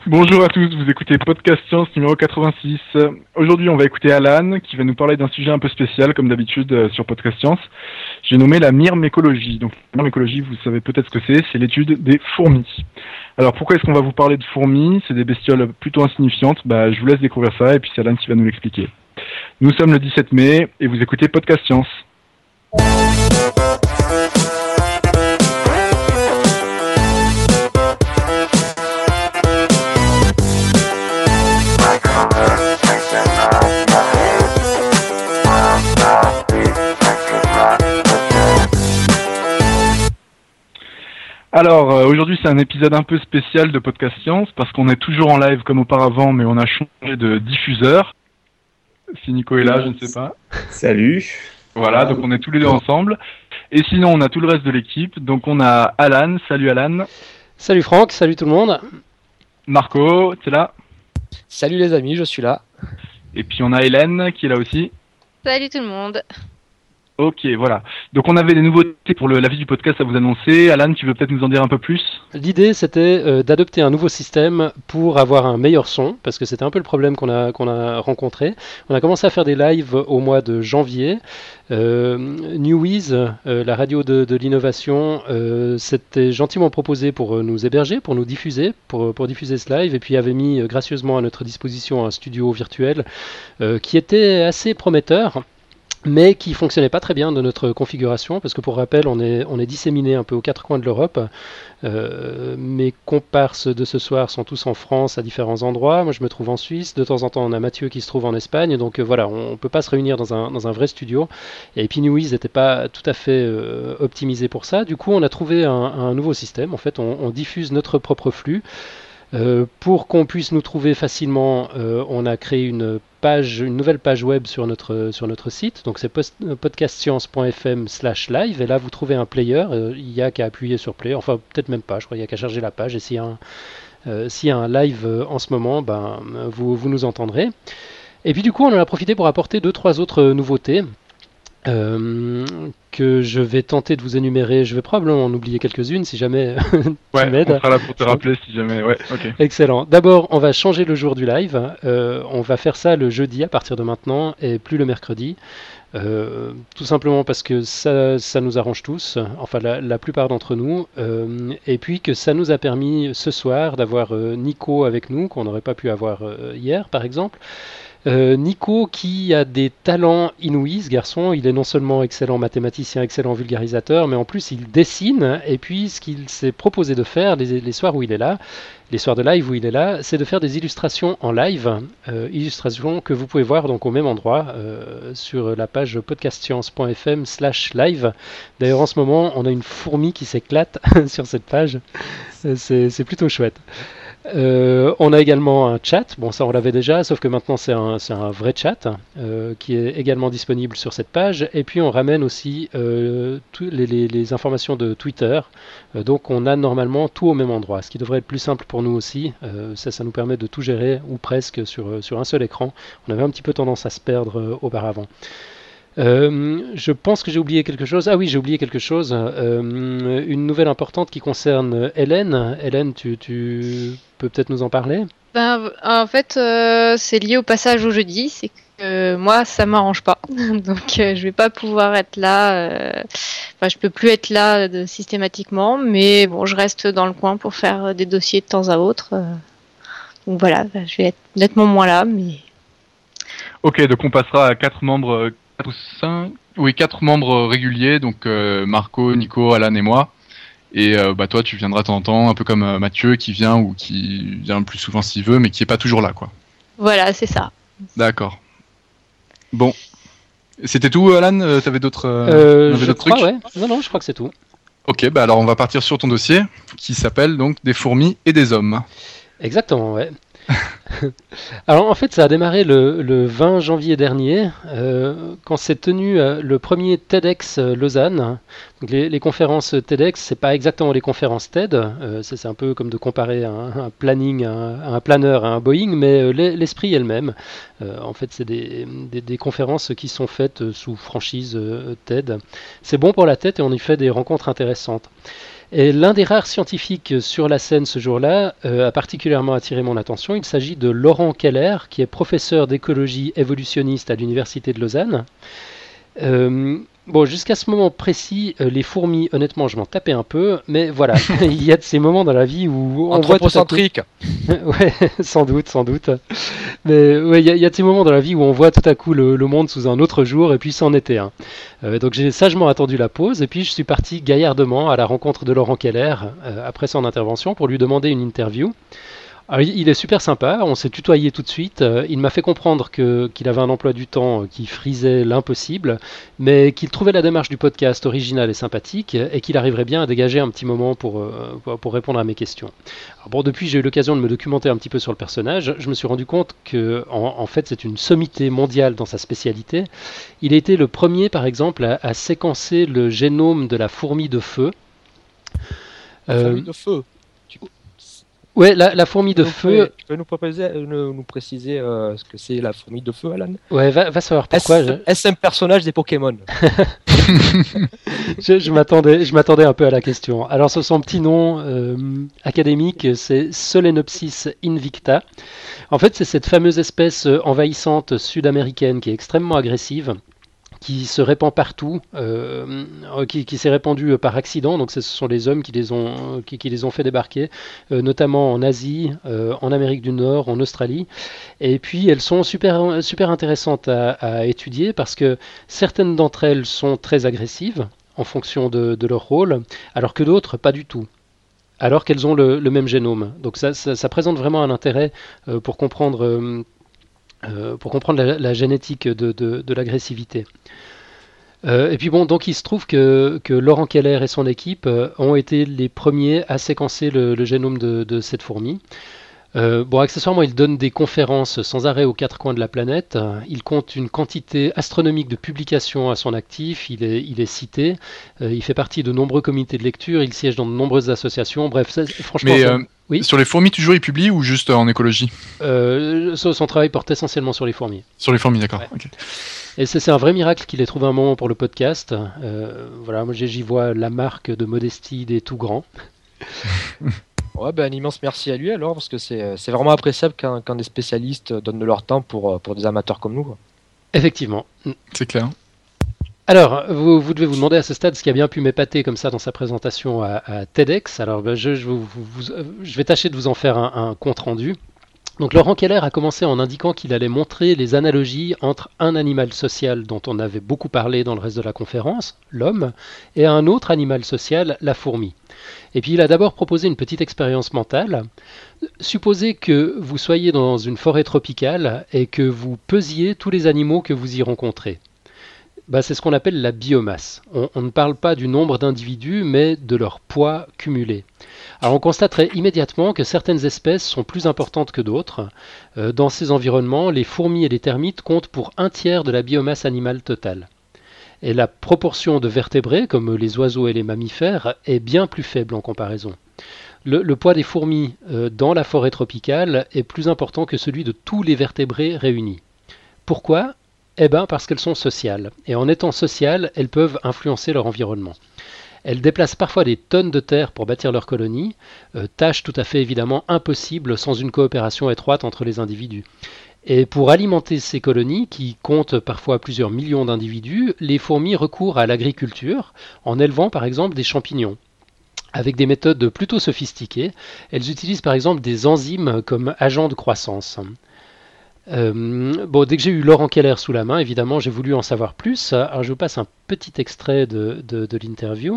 Bonjour à tous, vous écoutez Podcast Science numéro 86. Aujourd'hui, on va écouter Alan qui va nous parler d'un sujet un peu spécial, comme d'habitude sur Podcast Science. J'ai nommé la myrmécologie. Donc, la myrmécologie, vous savez peut-être ce que c'est l'étude des fourmis. Alors, pourquoi est-ce qu'on va vous parler de fourmis? C'est des bestioles plutôt insignifiantes. Je vous laisse découvrir ça et puis c'est Alan qui va nous l'expliquer. Nous sommes le 17 mai et vous écoutez Podcast Science. Alors, aujourd'hui, c'est un épisode un peu spécial de Podcast Science parce qu'on est toujours en live comme auparavant, mais on a changé de diffuseur. Si Nico est là, je ne sais pas. Salut. Voilà, donc on est tous les deux ensemble. Et sinon, on a tout le reste de l'équipe. Donc, on a Alan. Salut Alan. Salut Franck, salut tout le monde. Marco, tu es là? Salut les amis, je suis là. Et puis, on a Hélène qui est là aussi. Salut tout le monde. Ok, voilà. Donc on avait des nouveautés pour la vie du podcast à vous annoncer. Alan, tu veux peut-être nous en dire un peu plus? L'idée, c'était d'adopter un nouveau système pour avoir un meilleur son, parce que c'était un peu le problème qu'on a rencontré. On a commencé à faire des lives au mois de janvier. Newiz, la radio de l'innovation, s'était gentiment proposé pour nous héberger, pour nous diffuser, pour diffuser ce live, et puis avait mis gracieusement à notre disposition un studio virtuel qui était assez prometteur, mais qui fonctionnait pas très bien de notre configuration, parce que pour rappel, on est disséminé un peu aux quatre coins de l'Europe. Mes comparses de ce soir sont tous en France à différents endroits. Moi, je me trouve en Suisse. De temps en temps, on a Mathieu qui se trouve en Espagne. Donc voilà, on peut pas se réunir dans un vrai studio. Et puis Newiz n'était pas tout à fait optimisé pour ça. Du coup, on a trouvé un nouveau système. En fait, on diffuse notre propre flux. Pour qu'on puisse nous trouver facilement, on a créé une nouvelle page web sur notre site. Donc c'est podcastscience.fm/live, et là vous trouvez un player. Il n'y a qu'à appuyer sur play, enfin peut-être même pas, je crois qu'il n'y a qu'à charger la page, et s'il y a un live en ce moment, vous nous entendrez. Et puis du coup on en a profité pour apporter 2-3 autres nouveautés que je vais tenter de vous énumérer. Je vais probablement en oublier quelques-unes si jamais tu m'aides. On sera là pour te rappeler si jamais. Ouais, ok. Excellent. D'abord, on va changer le jour du live. On va faire ça le jeudi à partir de maintenant et plus le mercredi. Tout simplement parce que ça nous arrange tous, enfin la plupart d'entre nous, et puis que ça nous a permis ce soir d'avoir Nico avec nous, qu'on n'aurait pas pu avoir hier par exemple. Nico qui a des talents inouïs, ce garçon. Il est non seulement excellent mathématicien, excellent vulgarisateur, mais en plus il dessine. Et puis ce qu'il s'est proposé de faire les soirs où il est là, les soirs de live où il est là, c'est de faire des illustrations en live, illustrations que vous pouvez voir donc au même endroit sur la page podcastscience.fm/live. D'ailleurs en ce moment on a une fourmi qui s'éclate sur cette page, c'est plutôt chouette. On a également un chat, bon ça on l'avait déjà, sauf que maintenant c'est un vrai chat qui est également disponible sur cette page, et puis on ramène aussi les informations de Twitter, donc on a normalement tout au même endroit, ce qui devrait être plus simple pour nous aussi, ça nous permet de tout gérer, ou presque, sur un seul écran. On avait un petit peu tendance à se perdre auparavant. Je pense que j'ai oublié quelque chose. Ah oui, j'ai oublié quelque chose. Une nouvelle importante qui concerne Hélène. Hélène, tu peux peut-être nous en parler? En fait, c'est lié au passage au jeudi. C'est que moi, ça m'arrange pas. Donc, je vais pas pouvoir être là. Je peux plus être là systématiquement. Mais bon, je reste dans le coin pour faire des dossiers de temps à autre. Donc voilà, je vais être nettement moins là. Mais... Ok, donc on passera à 4 membres... 4 membres réguliers, donc Marco, Nico, Alan et moi. Et toi, tu viendras de temps en temps, un peu comme Mathieu qui vient ou qui vient plus souvent s'il veut, mais qui est pas toujours là, quoi. Voilà, c'est ça. D'accord. Bon. C'était tout, Alan? T'avais d'autres trucs? Ouais. Non, je crois que c'est tout. Ok, alors on va partir sur ton dossier, qui s'appelle donc Des fourmis et des hommes. Exactement, ouais. Alors en fait ça a démarré le 20 janvier dernier quand s'est tenu le premier TEDx Lausanne. Donc les conférences TEDx, c'est pas exactement les conférences TED, c'est un peu comme de comparer un planning à un planeur à un Boeing, mais l'esprit est le même. En fait c'est des conférences qui sont faites sous franchise TED. C'est bon pour la tête et on y fait des rencontres intéressantes. Et l'un des rares scientifiques sur la scène ce jour-là a particulièrement attiré mon attention. Il s'agit de Laurent Keller, qui est professeur d'écologie évolutionniste à l'Université de Lausanne. Bon, jusqu'à ce moment précis, les fourmis, honnêtement, je m'en tapais un peu, mais voilà, il y a de ces moments dans la vie où on voit tout à coup... Ouais, sans doute. Mais ouais, il y a de ces moments dans la vie où on voit tout à coup le monde sous un autre jour, et puis c'en était un. Donc j'ai sagement attendu la pause, et puis je suis parti gaillardement à la rencontre de Laurent Keller après son intervention pour lui demander une interview. Alors, il est super sympa, on s'est tutoyé tout de suite. Il m'a fait comprendre qu'il avait un emploi du temps qui frisait l'impossible, mais qu'il trouvait la démarche du podcast originale et sympathique et qu'il arriverait bien à dégager un petit moment pour répondre à mes questions. Alors bon, depuis, j'ai eu l'occasion de me documenter un petit peu sur le personnage. Je me suis rendu compte que, en fait, c'est une sommité mondiale dans sa spécialité. Il a été le premier, par exemple, à séquencer le génome de la fourmi de feu. Fourmi de feu. Ouais, la fourmi de feu. Tu peux nous préciser ce que c'est la fourmi de feu, Alan? Ouais, va savoir pourquoi. Est-ce un personnage des Pokémon? Je m'attendais un peu à la question. Alors, son petit nom académique, c'est Solenopsis invicta. En fait, c'est cette fameuse espèce envahissante sud-américaine qui est extrêmement agressive, qui se répand partout, qui s'est répandue par accident. Donc ce sont les hommes qui les ont fait débarquer, notamment en Asie, en Amérique du Nord, en Australie. Et puis elles sont super intéressantes à étudier parce que certaines d'entre elles sont très agressives en fonction de leur rôle, alors que d'autres pas du tout. Alors qu'elles ont le même génome. Donc ça présente vraiment un intérêt pour comprendre la génétique de l'agressivité. Et puis bon, donc il se trouve que Laurent Keller et son équipe ont été les premiers à séquencer le génome de cette fourmi. Bon, accessoirement, il donne des conférences sans arrêt aux quatre coins de la planète. Il compte une quantité astronomique de publications à son actif. Il est cité. Il fait partie de nombreux comités de lecture. Il siège dans de nombreuses associations. Bref, franchement... Mais oui. Sur les fourmis, toujours il publie ou juste en écologie? Son travail porte essentiellement sur les fourmis. Sur les fourmis, d'accord. Ouais. Okay. Et c'est un vrai miracle qu'il ait trouvé un moment pour le podcast. Voilà, moi j'y vois la marque de modestie des tout grands. Ouais, un immense merci à lui alors, parce que c'est vraiment appréciable quand des spécialistes donnent de leur temps pour des amateurs comme nous, quoi. Effectivement. C'est clair. Alors, vous devez vous demander à ce stade ce qui a bien pu m'épater comme ça dans sa présentation à TEDx. Alors, je vais tâcher de vous en faire un compte-rendu. Donc Laurent Keller a commencé en indiquant qu'il allait montrer les analogies entre un animal social dont on avait beaucoup parlé dans le reste de la conférence, l'homme, et un autre animal social, la fourmi. Et puis il a d'abord proposé une petite expérience mentale. Supposez que vous soyez dans une forêt tropicale et que vous pesiez tous les animaux que vous y rencontrez. C'est ce qu'on appelle la biomasse. On ne parle pas du nombre d'individus, mais de leur poids cumulé. Alors on constaterait immédiatement que certaines espèces sont plus importantes que d'autres. Dans ces environnements, les fourmis et les termites comptent pour 1/3 de la biomasse animale totale. Et la proportion de vertébrés, comme les oiseaux et les mammifères, est bien plus faible en comparaison. Le poids des fourmis dans la forêt tropicale est plus important que celui de tous les vertébrés réunis. Pourquoi ? Parce qu'elles sont sociales. Et en étant sociales, elles peuvent influencer leur environnement. Elles déplacent parfois des tonnes de terre pour bâtir leur colonie, tâche tout à fait évidemment impossible sans une coopération étroite entre les individus. Et pour alimenter ces colonies, qui comptent parfois plusieurs millions d'individus, les fourmis recourent à l'agriculture, en élevant par exemple des champignons. Avec des méthodes plutôt sophistiquées, elles utilisent par exemple des enzymes comme agents de croissance. Dès que j'ai eu Laurent Keller sous la main, évidemment, j'ai voulu en savoir plus. Alors, je vous passe un petit extrait de l'interview.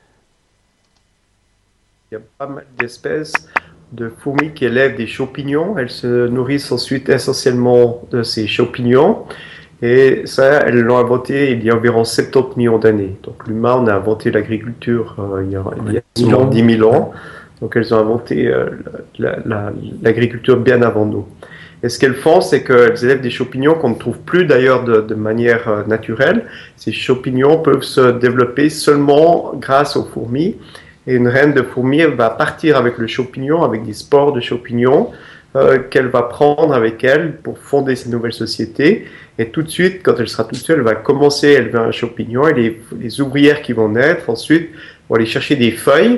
Il y a pas mal d'espèces de fourmis qui élèvent des champignons. Elles se nourrissent ensuite essentiellement de ces champignons. Et ça, elles l'ont inventé il y a environ 70 millions d'années. Donc l'humain, on a inventé l'agriculture il y a 10 000 ans. Donc elles ont inventé l'agriculture bien avant nous. Et ce qu'elles font, c'est qu'elles élèvent des champignons qu'on ne trouve plus d'ailleurs de manière naturelle. Ces champignons peuvent se développer seulement grâce aux fourmis. Et une reine de fourmi va partir avec le champignon, avec des spores de champignons qu'elle va prendre avec elle pour fonder ces nouvelles sociétés. Et tout de suite, quand elle sera toute seule, elle va commencer à élever un champignon. Et les ouvrières qui vont naître, ensuite, vont aller chercher des feuilles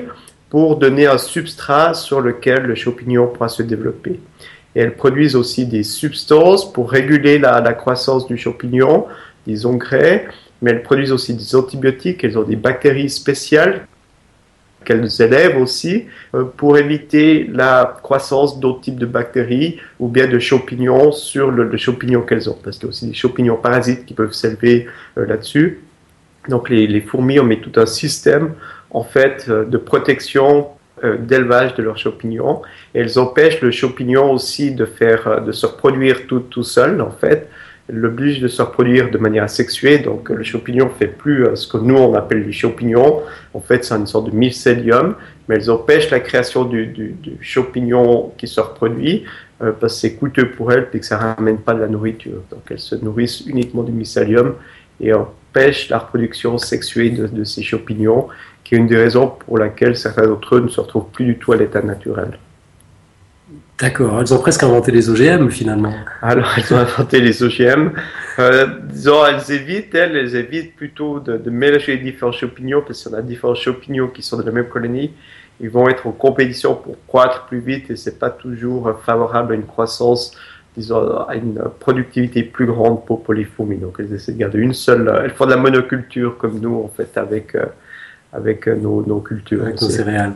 pour donner un substrat sur lequel le champignon pourra se développer. Et elles produisent aussi des substances pour réguler la croissance du champignon, des engrais, mais elles produisent aussi des antibiotiques, elles ont des bactéries spéciales qu'elles élèvent aussi pour éviter la croissance d'autres types de bactéries ou bien de champignons sur le champignon qu'elles ont, parce qu'il y a aussi des champignons parasites qui peuvent s'élever là-dessus. Donc les fourmis, on met tout un système en fait de protection d'élevage de leurs champignons, et elles empêchent le champignon aussi de se reproduire tout seul en fait. L'oblige de se reproduire de manière asexuée, donc le champignon fait plus ce que nous on appelle du champignon. En fait, c'est une sorte de mycélium, mais elles empêchent la création du champignon qui se reproduit parce que c'est coûteux pour elles et que ça ramène pas de la nourriture. Donc elles se nourrissent uniquement du mycélium et empêchent la reproduction sexuée de ces champignons, qui est une des raisons pour laquelle certains d'entre eux ne se retrouvent plus du tout à l'état naturel. D'accord, elles ont presque inventé les OGM finalement. Alors, elles ont inventé les OGM. Disons, elles évitent plutôt de mélanger les différents champignons, parce qu'on a différents champignons qui sont de la même colonie. Ils vont être en compétition pour croître plus vite et c'est pas toujours favorable à une croissance, disons, à une productivité plus grande pour les fourmis. Donc, elles essaient de garder une seule. Elles font de la monoculture comme nous, en fait, avec nos cultures. Avec nos céréales.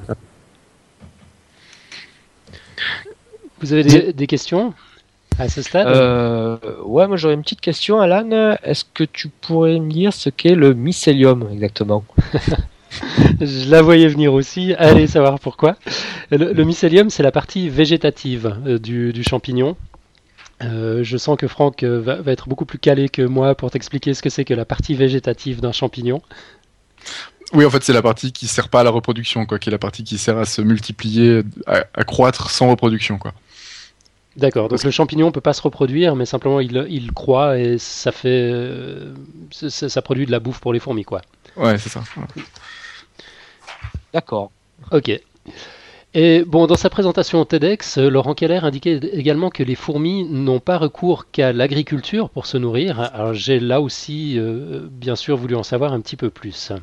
Vous avez des questions à ce stade? Ouais, moi j'aurais une petite question, Alan. Est-ce que tu pourrais me dire ce qu'est le mycélium exactement? Je la voyais venir aussi, allez savoir pourquoi. Le mycélium, c'est la partie végétative du champignon. Je sens que Franck va être beaucoup plus calé que moi pour t'expliquer ce que c'est que la partie végétative d'un champignon. Oui, en fait, c'est la partie qui sert pas à la reproduction, quoi, qui est la partie qui sert à se multiplier, à croître sans reproduction, quoi. D'accord, donc le champignon ne peut pas se reproduire, mais simplement il croît et ça produit de la bouffe pour les fourmis, quoi. Ouais, c'est ça. D'accord. Ok. Et bon, dans sa présentation TEDx, Laurent Keller indiquait également que les fourmis n'ont pas recours qu'à l'agriculture pour se nourrir. Alors j'ai là aussi, bien sûr, voulu en savoir un petit peu plus.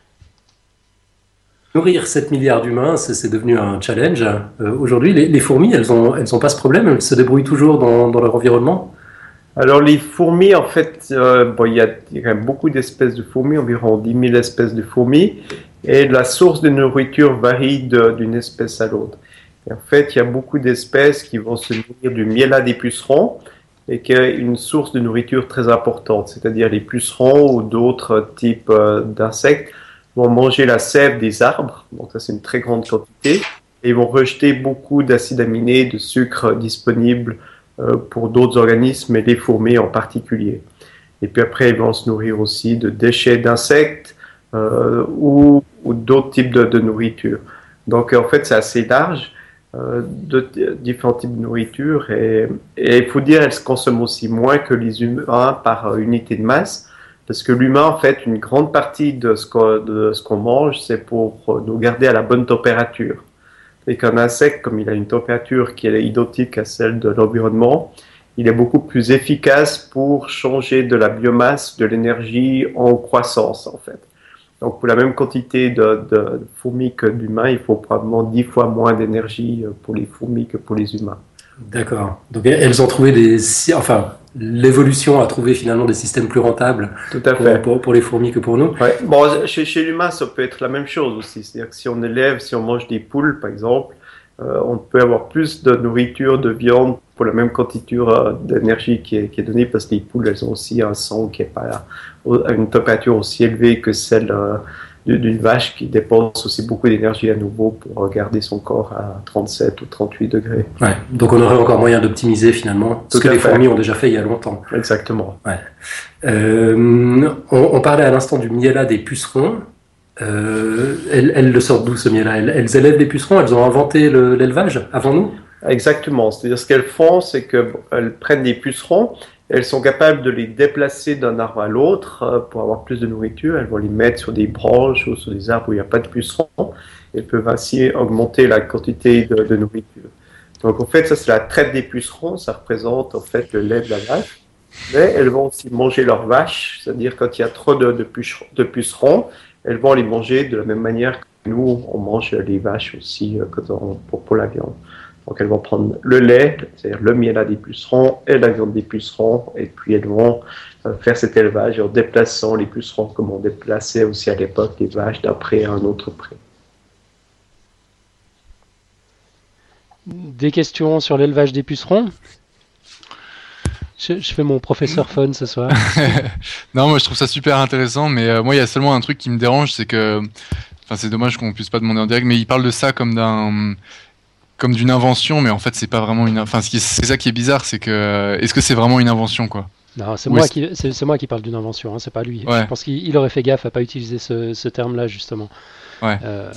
Nourrir 7 milliards d'humains, c'est devenu un challenge. Aujourd'hui, les fourmis, elles ont pas ce problème, elles se débrouillent toujours dans leur environnement. Alors les fourmis, en fait, il y a quand même beaucoup d'espèces de fourmis, environ 10 000 espèces de fourmis, et la source de nourriture varie d'une espèce à l'autre. Et en fait, il y a beaucoup d'espèces qui vont se nourrir du miella des pucerons, et qui est une source de nourriture très importante, c'est-à-dire les pucerons ou d'autres types d'insectes vont manger la sève des arbres, donc ça c'est une très grande quantité, et ils vont rejeter beaucoup d'acides aminés, de sucre disponibles pour d'autres organismes, et les fourmis en particulier. Et puis après, ils vont se nourrir aussi de déchets d'insectes ou d'autres types de nourriture. Donc en fait, c'est assez large, de différents types de nourriture, et il faut dire qu'elles se consomment aussi moins que les humains par unité de masse. Parce que l'humain, en fait, une grande partie de ce qu'on mange, c'est pour nous garder à la bonne température. Et qu'un insecte, comme il a une température qui est identique à celle de l'environnement, il est beaucoup plus efficace pour changer de la biomasse, de l'énergie en croissance, en fait. Donc, pour la même quantité de fourmis que d'humains, il faut probablement 10 fois moins d'énergie pour les fourmis que pour les humains. D'accord. Donc, elles ont trouvé l'évolution a trouvé finalement des systèmes plus rentables pour les fourmis que pour nous. Ouais. Bon, chez l'humain, ça peut être la même chose aussi. C'est-à-dire que si on mange des poules, par exemple, on peut avoir plus de nourriture, de viande pour la même quantité d'énergie qui est donnée, parce que les poules, elles ont aussi un sang qui n'est pas à une température aussi élevée que celle d'une vache, qui dépense aussi beaucoup d'énergie à nouveau pour garder son corps à 37 ou 38 degrés. Ouais, donc on aurait encore moyen d'optimiser finalement, ce que les fourmis ont déjà fait il y a longtemps. Exactement. Ouais. On parlait à l'instant du miella des pucerons. Elles le sortent d'où, ce miella? Elles élèvent les pucerons, elles ont inventé l'élevage avant nous? Exactement. C'est-à-dire ce qu'elles font, c'est qu'elles prennent des pucerons, elles sont capables de les déplacer d'un arbre à l'autre pour avoir plus de nourriture. Elles vont les mettre sur des branches ou sur des arbres où il n'y a pas de pucerons. Elles peuvent ainsi augmenter la quantité de nourriture. Donc en fait, ça c'est la traite des pucerons. Ça représente en fait le lait de la vache. Mais elles vont aussi manger leurs vaches. C'est-à-dire quand il y a trop de pucerons, elles vont les manger de la même manière nous, on mange les vaches aussi pour la viande. Donc elles vont prendre le lait, c'est-à-dire le miel des pucerons et la viande des pucerons, et puis elles vont faire cet élevage en déplaçant les pucerons comme on déplaçait aussi à l'époque les vaches d'un pré à un autre pré. Des questions sur l'élevage des pucerons? Je fais mon professeur fun ce soir. Non, moi je trouve ça super intéressant, mais moi il y a seulement un truc qui me dérange, c'est que, enfin c'est dommage qu'on puisse pas demander en direct, mais il parle de ça comme d'une invention, mais en fait c'est pas vraiment enfin c'est ça qui est bizarre, c'est que est-ce que c'est vraiment une invention quoi? Non, c'est Ou moi est-ce- c'est moi qui parle d'une invention, hein, c'est pas lui. Ouais. Je pense qu'il aurait fait gaffe à pas utiliser ce terme-là justement. Ouais.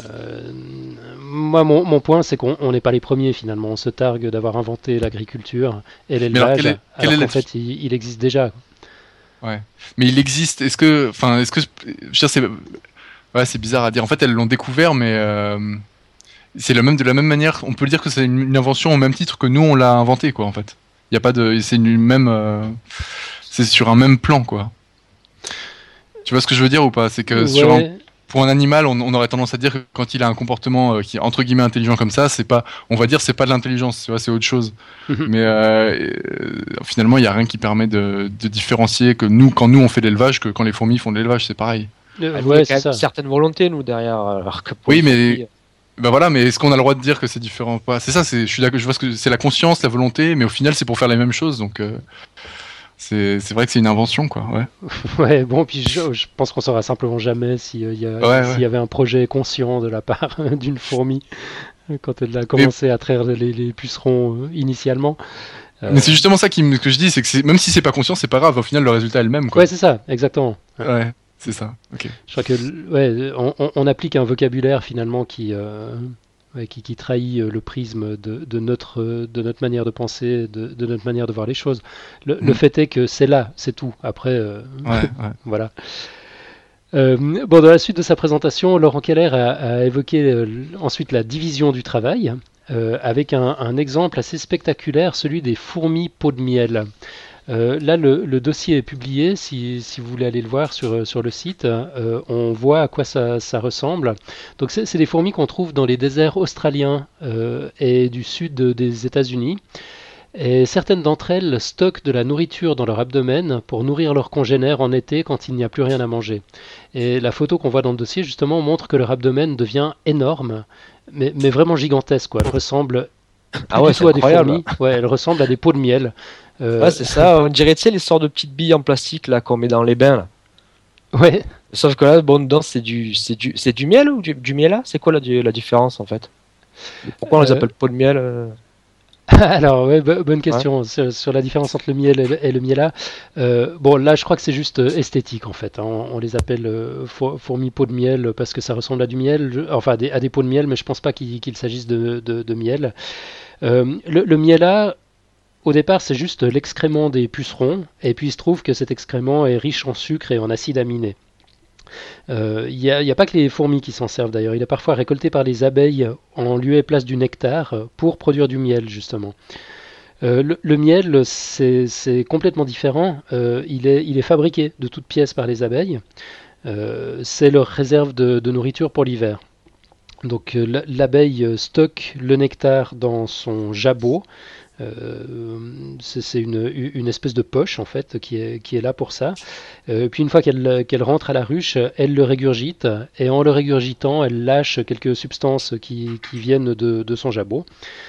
Moi, mon point, c'est qu'on n'est pas les premiers finalement. On se targue d'avoir inventé l'agriculture et alors, l'élevage, quelle est alors la qu'en fait, il existe déjà. Ouais. Mais il existe. Est-ce que, je veux dire, c'est bizarre à dire. En fait, elles l'ont découvert, mais c'est de la même manière. On peut dire que c'est une invention au même titre que nous on l'a inventé, quoi. En fait, il y a pas de, c'est une même, c'est sur un même plan, quoi. Tu vois ce que je veux dire ou pas? C'est que pour un animal, on aurait tendance à dire que quand il a un comportement qui est entre guillemets intelligent comme ça, c'est pas, on va dire, c'est pas de l'intelligence, tu vois, c'est autre chose. Mais finalement, il y a rien qui permet de différencier que quand nous on fait de l'élevage, que quand les fourmis font de l'élevage, c'est pareil. Ouais, c'est ça. Une certaine volonté, nous, derrière. Alors que pour Oui, les mais fourmis, bah voilà, mais est-ce qu'on a le droit de dire que c'est différent ou pas? C'est ça, je suis d'accord, je vois ce que c'est, la conscience, la volonté, mais au final, c'est pour faire les mêmes choses, donc c'est vrai que c'est une invention, quoi. Ouais. Ouais, bon, puis je pense qu'on saura simplement jamais s'il y avait un projet conscient de la part d'une fourmi quand elle a commencé à traire les pucerons initialement. Mais c'est justement ça que je dis, c'est que même si c'est pas conscient, c'est pas grave. Au final, le résultat est le même, quoi. Ouais, c'est ça, exactement. Ouais, c'est ça. Ok. Je crois que on applique un vocabulaire finalement qui trahit le prisme de notre manière de penser, de notre manière de voir les choses. Le fait est que c'est là, c'est tout. Après, voilà. Bon, dans la suite de sa présentation, Laurent Keller a évoqué ensuite la division du travail, avec un exemple assez spectaculaire, celui des fourmis peau de miel. Là, le dossier est publié, si vous voulez aller le voir sur le site. On voit à quoi ça ressemble. Donc, c'est des fourmis qu'on trouve dans les déserts australiens et du sud des États-Unis. Et certaines d'entre elles stockent de la nourriture dans leur abdomen pour nourrir leurs congénères en été quand il n'y a plus rien à manger. Et la photo qu'on voit dans le dossier, justement, montre que leur abdomen devient énorme, mais vraiment gigantesque, quoi. Elle ressemble plus du tout à des fourmis. Ouais, elle ressemble à des pots de miel. Ouais, c'est ça. On dirait, tu sais, les sortes de petites billes en plastique là qu'on met dans les bains. Là. Ouais. Sauf que là, bon, dedans, c'est du miel ou du miel là? C'est quoi la différence en fait? Pourquoi on les appelle pots de miel Alors, ouais, bonne question sur la différence entre le miel et le miela. Bon, là, je crois que c'est juste esthétique en fait. Hein. On les appelle fourmis peau de miel parce que ça ressemble à du miel, enfin à des pots de miel, mais je pense pas qu'il s'agisse de miel. Le miela, au départ, c'est juste l'excrément des pucerons, et puis il se trouve que cet excrément est riche en sucre et en acides aminés. Il n'y a pas que les fourmis qui s'en servent d'ailleurs, il est parfois récolté par les abeilles en lieu et place du nectar pour produire du miel justement. Le miel, c'est complètement différent, il est fabriqué de toutes pièces par les abeilles, c'est leur réserve de nourriture pour l'hiver. Donc l'abeille stocke le nectar dans son jabot. C'est une espèce de poche en fait qui est là pour ça. Puis une fois qu'elle rentre à la ruche, elle le régurgite et en le régurgitant, elle lâche quelques substances qui viennent de son jabot.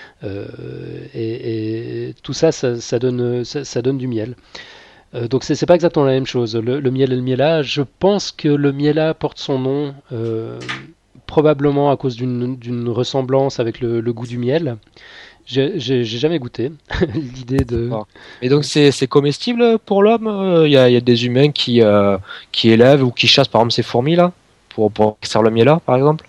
Et tout ça donne du miel. Donc c'est pas exactement la même chose. Le miel et le miela, je pense que le miela porte son nom probablement à cause d'une ressemblance avec le goût du miel. J'ai jamais goûté l'idée de. Et donc c'est comestible pour l'homme. Il y a des humains qui élèvent ou qui chassent par exemple ces fourmis là pour extraire le miel là par exemple.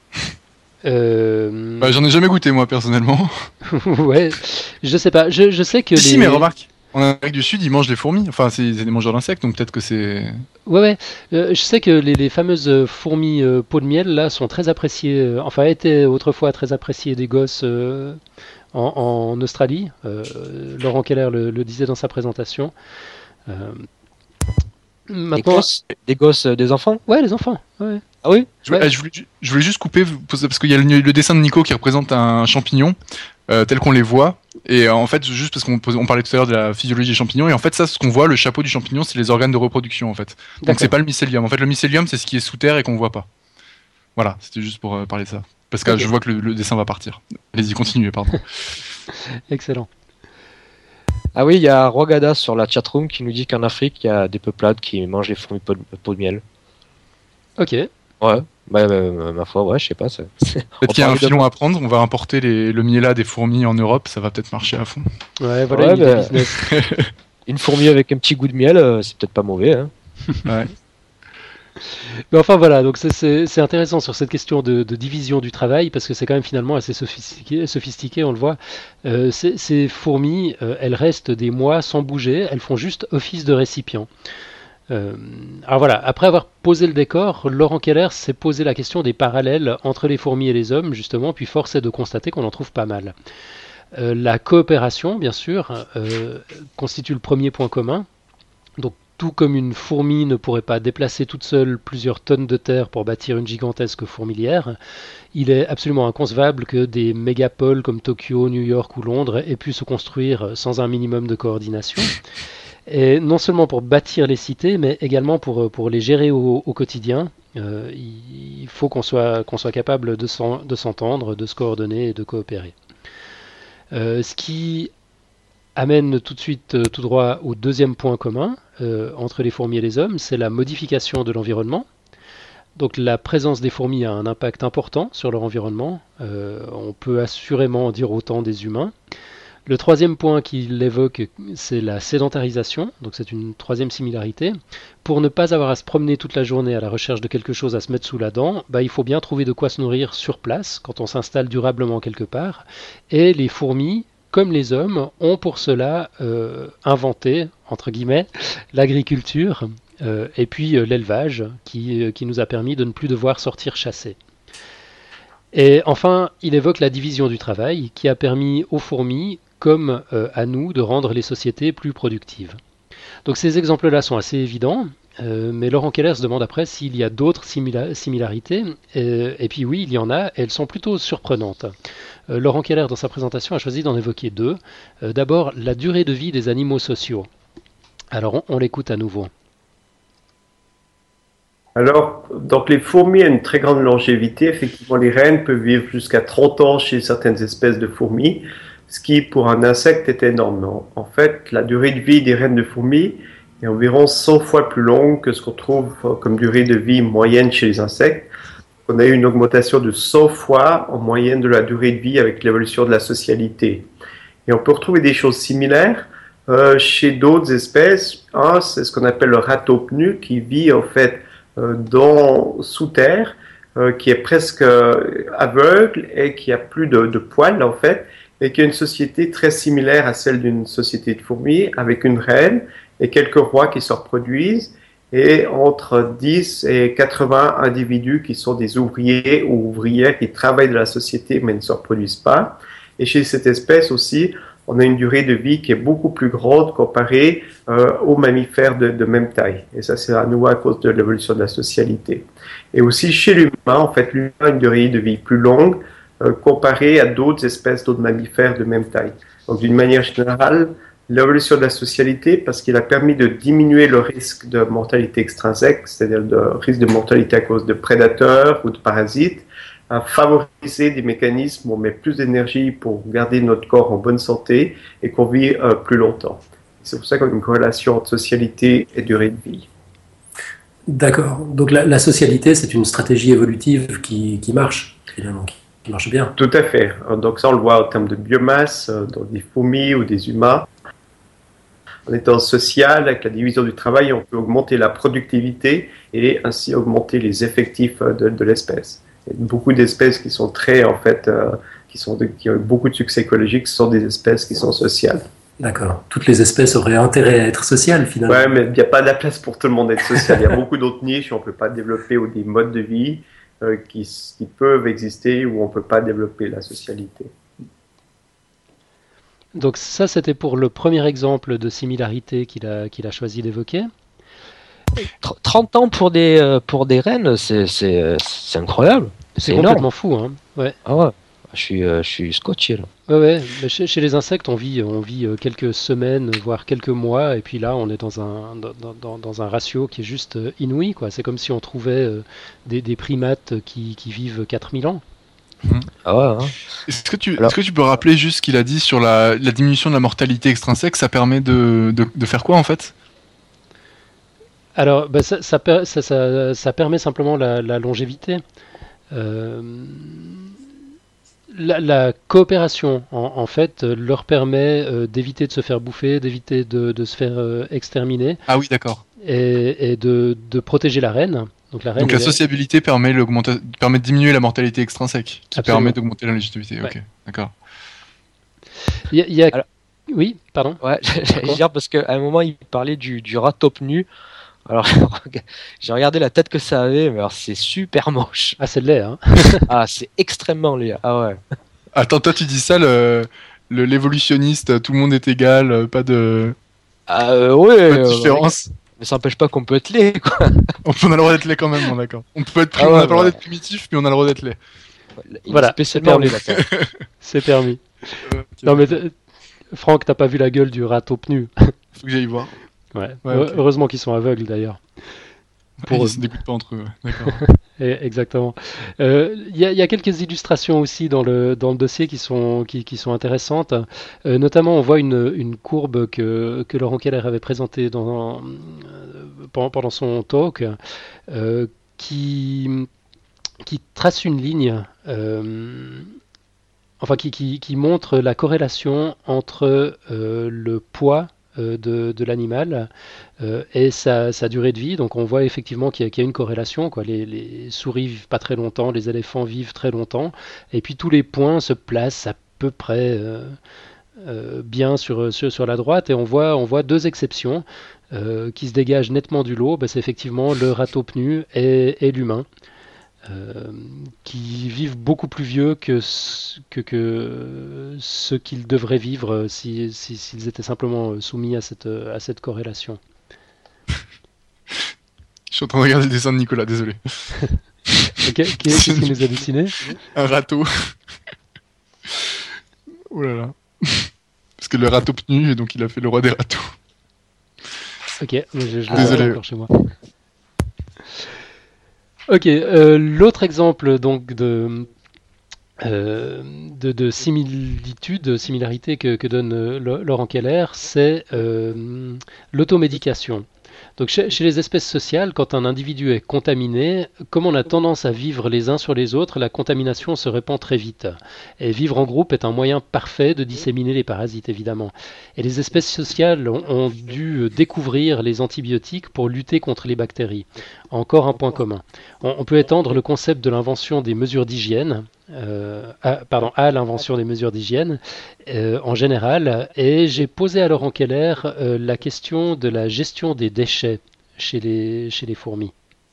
J'en ai jamais goûté moi personnellement. Ouais, je sais pas. Je sais que Si mais remarque, en Amérique du Sud ils mangent les fourmis. Enfin c'est des mangeurs d'insectes donc peut-être que c'est. Ouais. Je sais que les fameuses fourmis peau de miel là sont très appréciées. Enfin étaient autrefois très appréciées des gosses. En Australie, Laurent Keller le disait dans sa présentation. Maintenant, des gosses, des enfants. Ouais, les enfants. Ouais. Ah oui. Je voulais juste couper parce qu'il y a le dessin de Nico qui représente un champignon tel qu'on les voit. Et en fait, juste parce qu'on parlait tout à l'heure de la physiologie des champignons, et en fait, ça, ce qu'on voit, le chapeau du champignon, c'est les organes de reproduction en fait. Donc D'accord. c'est pas le mycélium. En fait, le mycélium, c'est ce qui est sous terre et qu'on voit pas. Voilà, c'était juste pour parler de ça. Parce que Ok. je vois que le dessin va partir. Allez-y, continuez, pardon. Excellent. Ah oui, il y a Rogada sur la chatroom qui nous dit qu'en Afrique, il y a des peuplades qui mangent les fourmis pot de miel. Ok. Ouais. Ma foi, ouais, je sais pas. Peut-être qu'il y a un filon à prendre, on va importer le miela des fourmis en Europe, ça va peut-être marcher à fond. Ouais, voilà Ouais, une idée business. Une fourmi avec un petit goût de miel, c'est peut-être pas mauvais. Hein. Ouais. Mais enfin voilà, donc c'est intéressant sur cette question de division du travail parce que c'est quand même finalement assez sophistiqué, on le voit. Ces fourmis, elles restent des mois sans bouger, elles font juste office de récipient. Alors voilà, après avoir posé le décor, Laurent Keller s'est posé la question des parallèles entre les fourmis et les hommes, justement, puis force est de constater qu'on en trouve pas mal. La coopération, bien sûr, constitue le premier point commun. Donc tout comme une fourmi ne pourrait pas déplacer toute seule plusieurs tonnes de terre pour bâtir une gigantesque fourmilière, il est absolument inconcevable que des mégapoles comme Tokyo, New York ou Londres aient pu se construire sans un minimum de coordination. Et non seulement pour bâtir les cités, mais également pour les gérer au quotidien. Il faut qu'on soit capable de s'entendre, de se coordonner et de coopérer. Ce qui amène tout de suite tout droit au deuxième point commun entre les fourmis et les hommes, c'est la modification de l'environnement. Donc la présence des fourmis a un impact important sur leur environnement. On peut assurément en dire autant des humains. Le troisième point qu'il évoque, c'est la sédentarisation, donc c'est une troisième similarité. Pour ne pas avoir à se promener toute la journée à la recherche de quelque chose à se mettre sous la dent, il faut bien trouver de quoi se nourrir sur place quand on s'installe durablement quelque part. Et les fourmis, comme les hommes, ont pour cela inventé, entre guillemets, l'agriculture et puis l'élevage qui nous a permis de ne plus devoir sortir chasser. Et enfin, il évoque la division du travail qui a permis aux fourmis comme à nous de rendre les sociétés plus productives. Donc ces exemples-là sont assez évidents, mais Laurent Keller se demande après s'il y a d'autres similarités, et puis oui, il y en a, et elles sont plutôt surprenantes. Laurent Keller, dans sa présentation, a choisi d'en évoquer deux. D'abord, la durée de vie des animaux sociaux. Alors, on l'écoute à nouveau. Alors, donc les fourmis ont une très grande longévité. Effectivement, les reines peuvent vivre jusqu'à 30 ans chez certaines espèces de fourmis, ce qui, pour un insecte, est énorme. En fait, la durée de vie des reines de fourmis est environ 100 fois plus longue que ce qu'on trouve comme durée de vie moyenne chez les insectes. On a eu une augmentation de 100 fois en moyenne de la durée de vie avec l'évolution de la socialité. Et on peut retrouver des choses similaires chez d'autres espèces. Un, c'est ce qu'on appelle le ratopnu, qui vit en fait sous terre, qui est presque aveugle et qui a plus de poils en fait, et qui a une société très similaire à celle d'une société de fourmis, avec une reine et quelques rois qui se reproduisent, et entre 10 et 80 individus qui sont des ouvriers ou ouvrières qui travaillent dans la société mais ne se reproduisent pas. Et chez cette espèce aussi, on a une durée de vie qui est beaucoup plus grande comparée aux mammifères de même taille. Et ça, c'est à nouveau à cause de l'évolution de la socialité. Et aussi chez l'humain, en fait, l'humain a une durée de vie plus longue comparée à d'autres espèces, d'autres mammifères de même taille. Donc, d'une manière générale, l'évolution de la socialité, parce qu'il a permis de diminuer le risque de mortalité extrinsèque, c'est-à-dire le risque de mortalité à cause de prédateurs ou de parasites, à favoriser des mécanismes où on met plus d'énergie pour garder notre corps en bonne santé et qu'on vit plus longtemps. C'est pour ça qu'on a une corrélation entre socialité et durée de vie. D'accord. Donc la socialité, c'est une stratégie évolutive qui marche, finalement, qui marche bien. Tout à fait. Donc ça, on le voit en termes de biomasse, dans des fourmis ou des humains. En étant social, avec la division du travail, on peut augmenter la productivité et ainsi augmenter les effectifs de l'espèce. Il y a beaucoup d'espèces qui sont très, en fait, qui ont beaucoup de succès écologique, ce sont des espèces qui sont sociales. D'accord. Toutes les espèces auraient intérêt à être sociales, finalement. Ouais, mais il n'y a pas de la place pour tout le monde d'être social. Il y a beaucoup d'autres niches où on ne peut pas développer ou des modes de vie qui peuvent exister où on ne peut pas développer la socialité. Donc ça, c'était pour le premier exemple de similarité qu'il a choisi d'évoquer. 30 ans pour des rennes, c'est incroyable. C'est énorme. complètement fou, hein. Ouais. Ah ouais, je suis scotché là. Ouais. Mais chez les insectes, on vit quelques semaines, voire quelques mois, et puis là, on est dans un ratio qui est juste inouï, quoi. C'est comme si on trouvait des primates qui vivent 4000 ans. Ah ouais, hein. Est-ce que tu peux rappeler juste ce qu'il a dit sur la diminution de la mortalité extrinsèque? Ça permet de faire quoi en fait? Alors, ça permet simplement la longévité. La coopération, en fait, leur permet d'éviter de se faire bouffer, d'éviter de se faire exterminer, Ah oui, d'accord. et de protéger la reine. Donc la reine, Donc la sociabilité permet de diminuer la mortalité extrinsèque, qui Absolument. permet d'augmenter la légitimité. Ouais. Ok, d'accord. il y a... Alors- Oui, pardon. Ouais, j'allais dire parce qu'à un moment il parlait du rat top nu. Alors j'ai regardé la tête que ça avait, mais alors c'est super moche. Ah, c'est de laid, hein. Ah, c'est extrêmement laid. Ah ouais. Attends, toi tu dis ça, l'évolutionniste, tout le monde est égal, pas de Ouais. différence. Mais ça n'empêche pas qu'on peut être laid, quoi. On a le droit d'être laid quand même, bon, d'accord. On peut être Ah ouais, on n'a pas le droit ouais. d'être primitif, mais on a le droit d'être laid. Il Voilà, est spécialement laid, c'est là. C'est permis. Non mais Franck, t'as pas vu la gueule du rat au pneu. Faut que j'aille voir. Ouais. Ouais, ok. Heureusement qu'ils sont aveugles d'ailleurs. Pour Ils eux. se dégoûtent pas entre eux, ouais. D'accord. Exactement. Il y a quelques illustrations aussi dans le dossier qui sont intéressantes. Notamment, on voit une courbe que Laurent Keller avait présentée pendant son talk, qui trace une ligne, qui montre la corrélation entre le poids de l'animal et sa durée de vie. Donc on voit effectivement qu'il y a une corrélation, quoi. Les souris vivent pas très longtemps, les éléphants vivent très longtemps, et puis tous les points se placent à peu près bien sur la droite, et on voit deux exceptions qui se dégagent nettement du lot. C'est effectivement le ratopnu et l'humain. Qui vivent beaucoup plus vieux que ce qu'ils devraient vivre s'ils étaient simplement soumis à cette corrélation. Je suis en train de regarder le dessin de Nicolas, désolé. Qu'est-ce qu'il nous a dessiné? Un râteau. Oh là là. Parce que le râteau pnu, et donc il a fait le roi des râteaux. Ok, mais je l'ai Désolé. pas encore chez moi. Ok, l'autre exemple donc de similarité que donne Laurent Keller, c'est l'automédication. Donc chez les espèces sociales, quand un individu est contaminé, comme on a tendance à vivre les uns sur les autres, la contamination se répand très vite. Et vivre en groupe est un moyen parfait de disséminer les parasites, évidemment. Et les espèces sociales ont dû découvrir les antibiotiques pour lutter contre les bactéries. Encore un point commun. On peut étendre le concept de l'invention des mesures d'hygiène, à l'invention des mesures d'hygiène en général, et j'ai posé à Laurent Keller la question de la gestion des déchets chez les fourmis.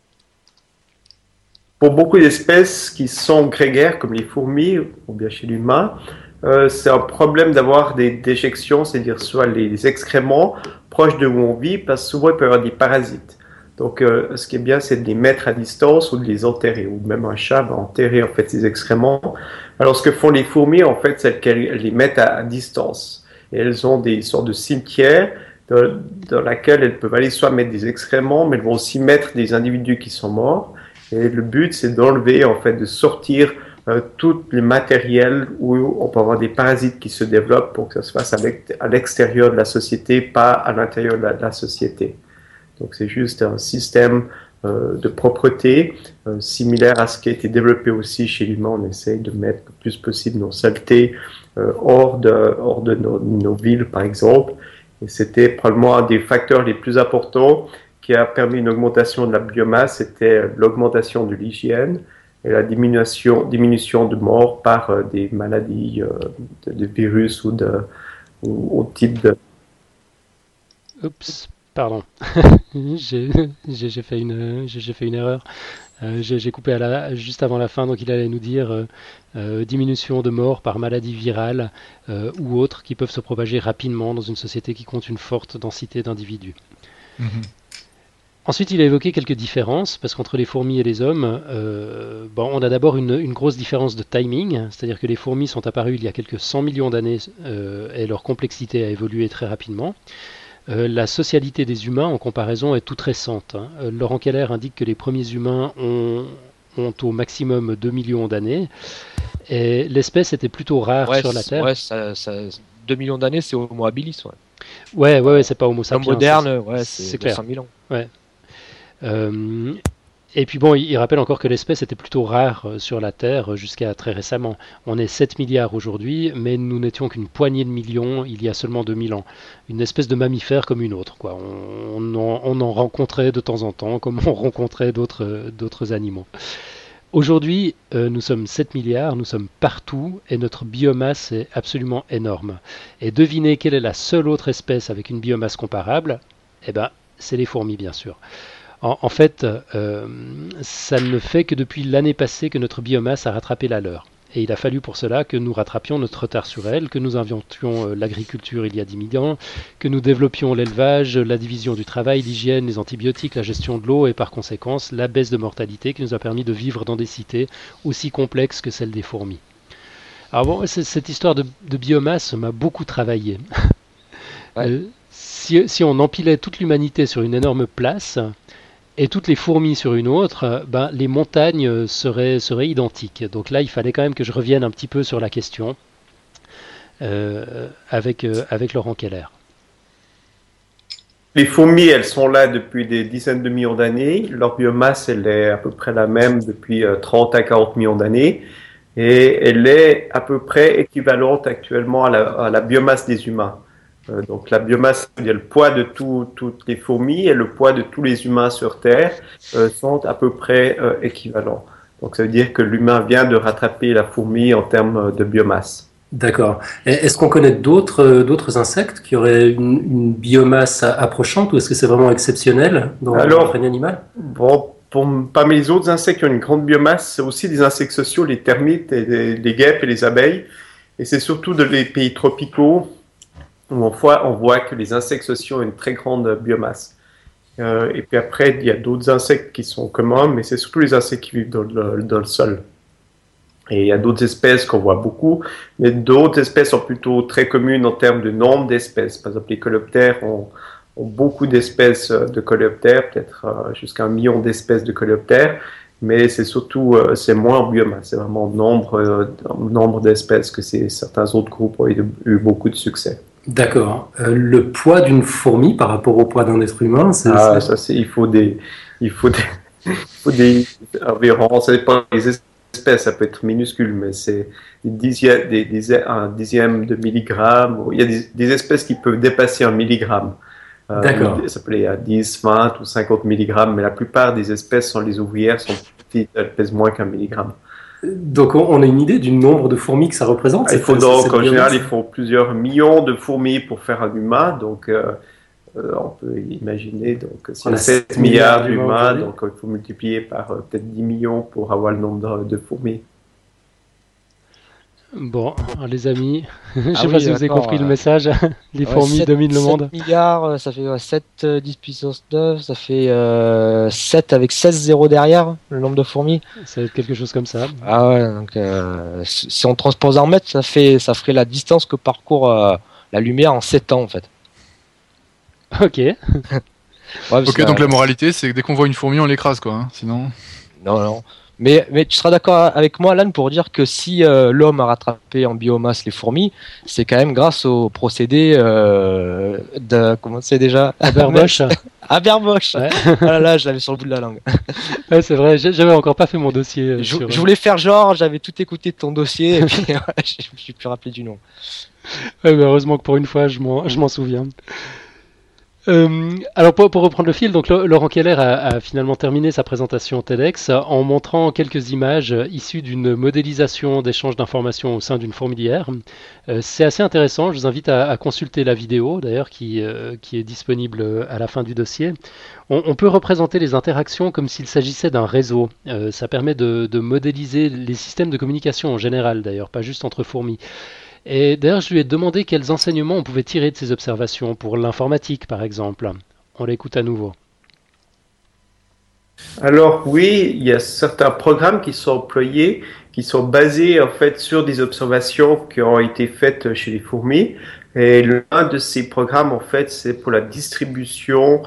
Pour beaucoup d'espèces qui sont grégaires, comme les fourmis ou bien chez l'humain, c'est un problème d'avoir des déjections, c'est-à-dire soit les excréments proches de où on vit, parce que souvent il peut y avoir des parasites. Donc, ce qui est bien, c'est de les mettre à distance ou de les enterrer, ou même un chat va enterrer en fait ses excréments. Alors, ce que font les fourmis, en fait, c'est qu'elles les mettent à distance. Et elles ont des sortes de cimetières dans lesquels elles peuvent aller soit mettre des excréments, mais elles vont aussi mettre des individus qui sont morts. Et le but, c'est d'enlever, en fait, de sortir tout le matériel où on peut avoir des parasites qui se développent pour que ça se fasse à l'extérieur de la société, pas à l'intérieur de la société. Donc c'est juste un système de propreté similaire à ce qui a été développé aussi chez l'humain. On essaye de mettre le plus possible nos saletés hors de nos villes, par exemple. Et c'était probablement un des facteurs les plus importants qui a permis une augmentation de la biomasse, c'était l'augmentation de l'hygiène et la diminution de morts par des maladies de virus ou au type de... Oups, pardon. j'ai fait une erreur. J'ai coupé juste avant la fin, donc il allait nous dire diminution de morts par maladie virale ou autres qui peuvent se propager rapidement dans une société qui compte une forte densité d'individus. Ensuite, il a évoqué quelques différences, parce qu'entre les fourmis et les hommes, on a d'abord une grosse différence de timing, c'est-à-dire que les fourmis sont apparues il y a quelques 100 millions d'années et leur complexité a évolué très rapidement. La socialité des humains, en comparaison, est toute récente. Laurent Keller indique que les premiers humains ont au maximum 2 millions d'années, et l'espèce était plutôt rare sur la Terre. Ouais, 2 millions d'années, c'est Homo habilis. Ouais, c'est pas Homo sapiens. Moderne, c'est 200 clair. 000 ans. Ouais. Et puis il rappelle encore que l'espèce était plutôt rare sur la Terre jusqu'à très récemment. On est 7 milliards aujourd'hui, mais nous n'étions qu'une poignée de millions il y a seulement 2000 ans. Une espèce de mammifère comme une autre, quoi. On en rencontrait de temps en temps, comme on rencontrait d'autres animaux. Aujourd'hui, nous sommes 7 milliards, nous sommes partout, et notre biomasse est absolument énorme. Et devinez quelle est la seule autre espèce avec une biomasse comparable? Eh ben, c'est les fourmis, bien sûr. En fait, ça ne fait que depuis l'année passée que notre biomasse a rattrapé la leur. Et il a fallu pour cela que nous rattrapions notre retard sur elle, que nous inventions l'agriculture il y a 10 000 ans, que nous développions l'élevage, la division du travail, l'hygiène, les antibiotiques, la gestion de l'eau et par conséquence la baisse de mortalité qui nous a permis de vivre dans des cités aussi complexes que celles des fourmis. Alors bon, cette histoire de biomasse m'a beaucoup travaillé. Ouais. Si on empilait toute l'humanité sur une énorme place et toutes les fourmis sur une autre, les montagnes seraient identiques. Donc là, il fallait quand même que je revienne un petit peu sur la question avec Laurent Keller. Les fourmis, elles sont là depuis des dizaines de millions d'années. Leur biomasse, elle est à peu près la même depuis 30 à 40 millions d'années. Et elle est à peu près équivalente actuellement à la biomasse des humains. Donc la biomasse, il y a le poids de toutes les fourmis et le poids de tous les humains sur Terre sont à peu près équivalents. Donc ça veut dire que l'humain vient de rattraper la fourmi en termes de biomasse. D'accord. Est-ce qu'on connaît d'autres insectes qui auraient une biomasse approchante ou est-ce que c'est vraiment exceptionnel dans le règne animal? Bon, parmi les autres insectes qui ont une grande biomasse, c'est aussi des insectes sociaux, les termites, et les guêpes et les abeilles. Et c'est surtout dans les pays tropicaux où on voit que les insectes sociaux ont une très grande biomasse. Et puis après, il y a d'autres insectes qui sont communs, mais c'est surtout les insectes qui vivent dans le sol. Et il y a d'autres espèces qu'on voit beaucoup, mais d'autres espèces sont plutôt très communes en termes de nombre d'espèces. Par exemple, les coléoptères ont beaucoup d'espèces de coléoptères, peut-être jusqu'à 1 million d'espèces de coléoptères, mais c'est surtout, c'est moins en biomasse, c'est vraiment nombre d'espèces que certains autres groupes ont eu beaucoup de succès. D'accord. Le poids d'une fourmi par rapport au poids d'un être humain, il faut des environ, ça dépend des espèces, ça peut être minuscule, mais c'est un dixième de milligramme. Il y a des espèces qui peuvent dépasser 1 milligramme. D'accord. Ça peut aller à 10, 20 ou 50 milligrammes, mais la plupart des espèces, sont les ouvrières, sont petites, elles pèsent moins qu'1 milligramme. Donc on a une idée du nombre de fourmis que ça représente? En général, il faut plusieurs millions de fourmis pour faire un humain, donc on peut imaginer, donc si on a 7 milliards d'humains, donc il faut multiplier par peut-être 10 millions pour avoir le nombre de fourmis. Bon, alors les amis, je sais pas si vous avez compris le message. Les fourmis dominent le monde. 7 milliards, ça fait 7 10 puissance 9, ça fait 7 avec 16 zéros derrière, le nombre de fourmis. Ça va être quelque chose comme ça. Ah ouais, donc si on transpose en mètres, ça ferait la distance que parcourt la lumière en 7 ans en fait. Ok. Ok, donc la moralité, c'est que dès qu'on voit une fourmi, on l'écrase, quoi. Hein, sinon. Non. Mais tu seras d'accord avec moi, Alan, pour dire que si l'homme a rattrapé en biomasse les fourmis, c'est quand même grâce au procédé comment c'est déjà? Haber-Bosch. Haber-Bosch. Ouais. Ah là, je l'avais sur le bout de la langue. Ouais, c'est vrai, j'avais encore pas fait mon dossier. Je voulais faire genre, j'avais tout écouté de ton dossier, et puis je me suis plus rappelé du nom. Ouais, mais heureusement que pour une fois, je m'en souviens. Alors pour reprendre le fil, donc Laurent Keller a finalement terminé sa présentation TEDx en montrant quelques images issues d'une modélisation d'échange d'informations au sein d'une fourmilière. C'est assez intéressant, je vous invite à consulter la vidéo d'ailleurs qui est disponible à la fin du dossier. On peut représenter les interactions comme s'il s'agissait d'un réseau. Ça permet de modéliser les systèmes de communication en général d'ailleurs, pas juste entre fourmis. Et d'ailleurs, je lui ai demandé quels enseignements on pouvait tirer de ces observations pour l'informatique, par exemple. On l'écoute à nouveau. Alors oui, il y a certains programmes qui sont employés, qui sont basés en fait sur des observations qui ont été faites chez les fourmis. Et l'un de ces programmes, en fait, c'est pour la distribution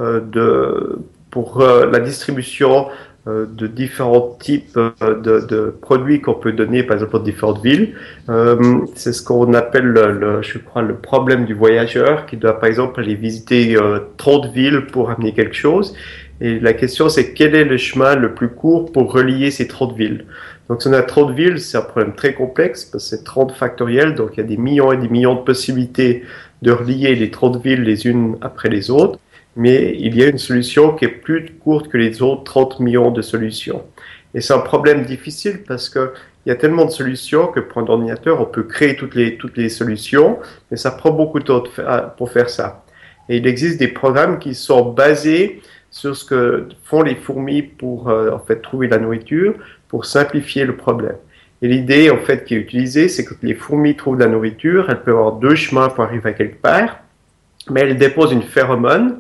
de différents types de produits qu'on peut donner, par exemple, dans différentes villes. C'est ce qu'on appelle, je crois, le problème du voyageur, qui doit, par exemple, aller visiter 30 villes pour amener quelque chose. Et la question, c'est quel est le chemin le plus court pour relier ces 30 villes? Donc, si on a 30 villes, c'est un problème très complexe, parce que c'est 30 factoriel, donc il y a des millions et des millions de possibilités de relier les 30 villes les unes après les autres. Mais il y a une solution qui est plus courte que les autres 30 millions de solutions. Et c'est un problème difficile parce que il y a tellement de solutions que pour un ordinateur, on peut créer toutes les solutions, mais ça prend beaucoup de temps pour faire ça. Et il existe des programmes qui sont basés sur ce que font les fourmis pour en fait trouver la nourriture, pour simplifier le problème. Et l'idée en fait qui est utilisée, c'est que les fourmis trouvent de la nourriture, elles peuvent avoir deux chemins pour arriver à quelque part, mais elles déposent une phéromone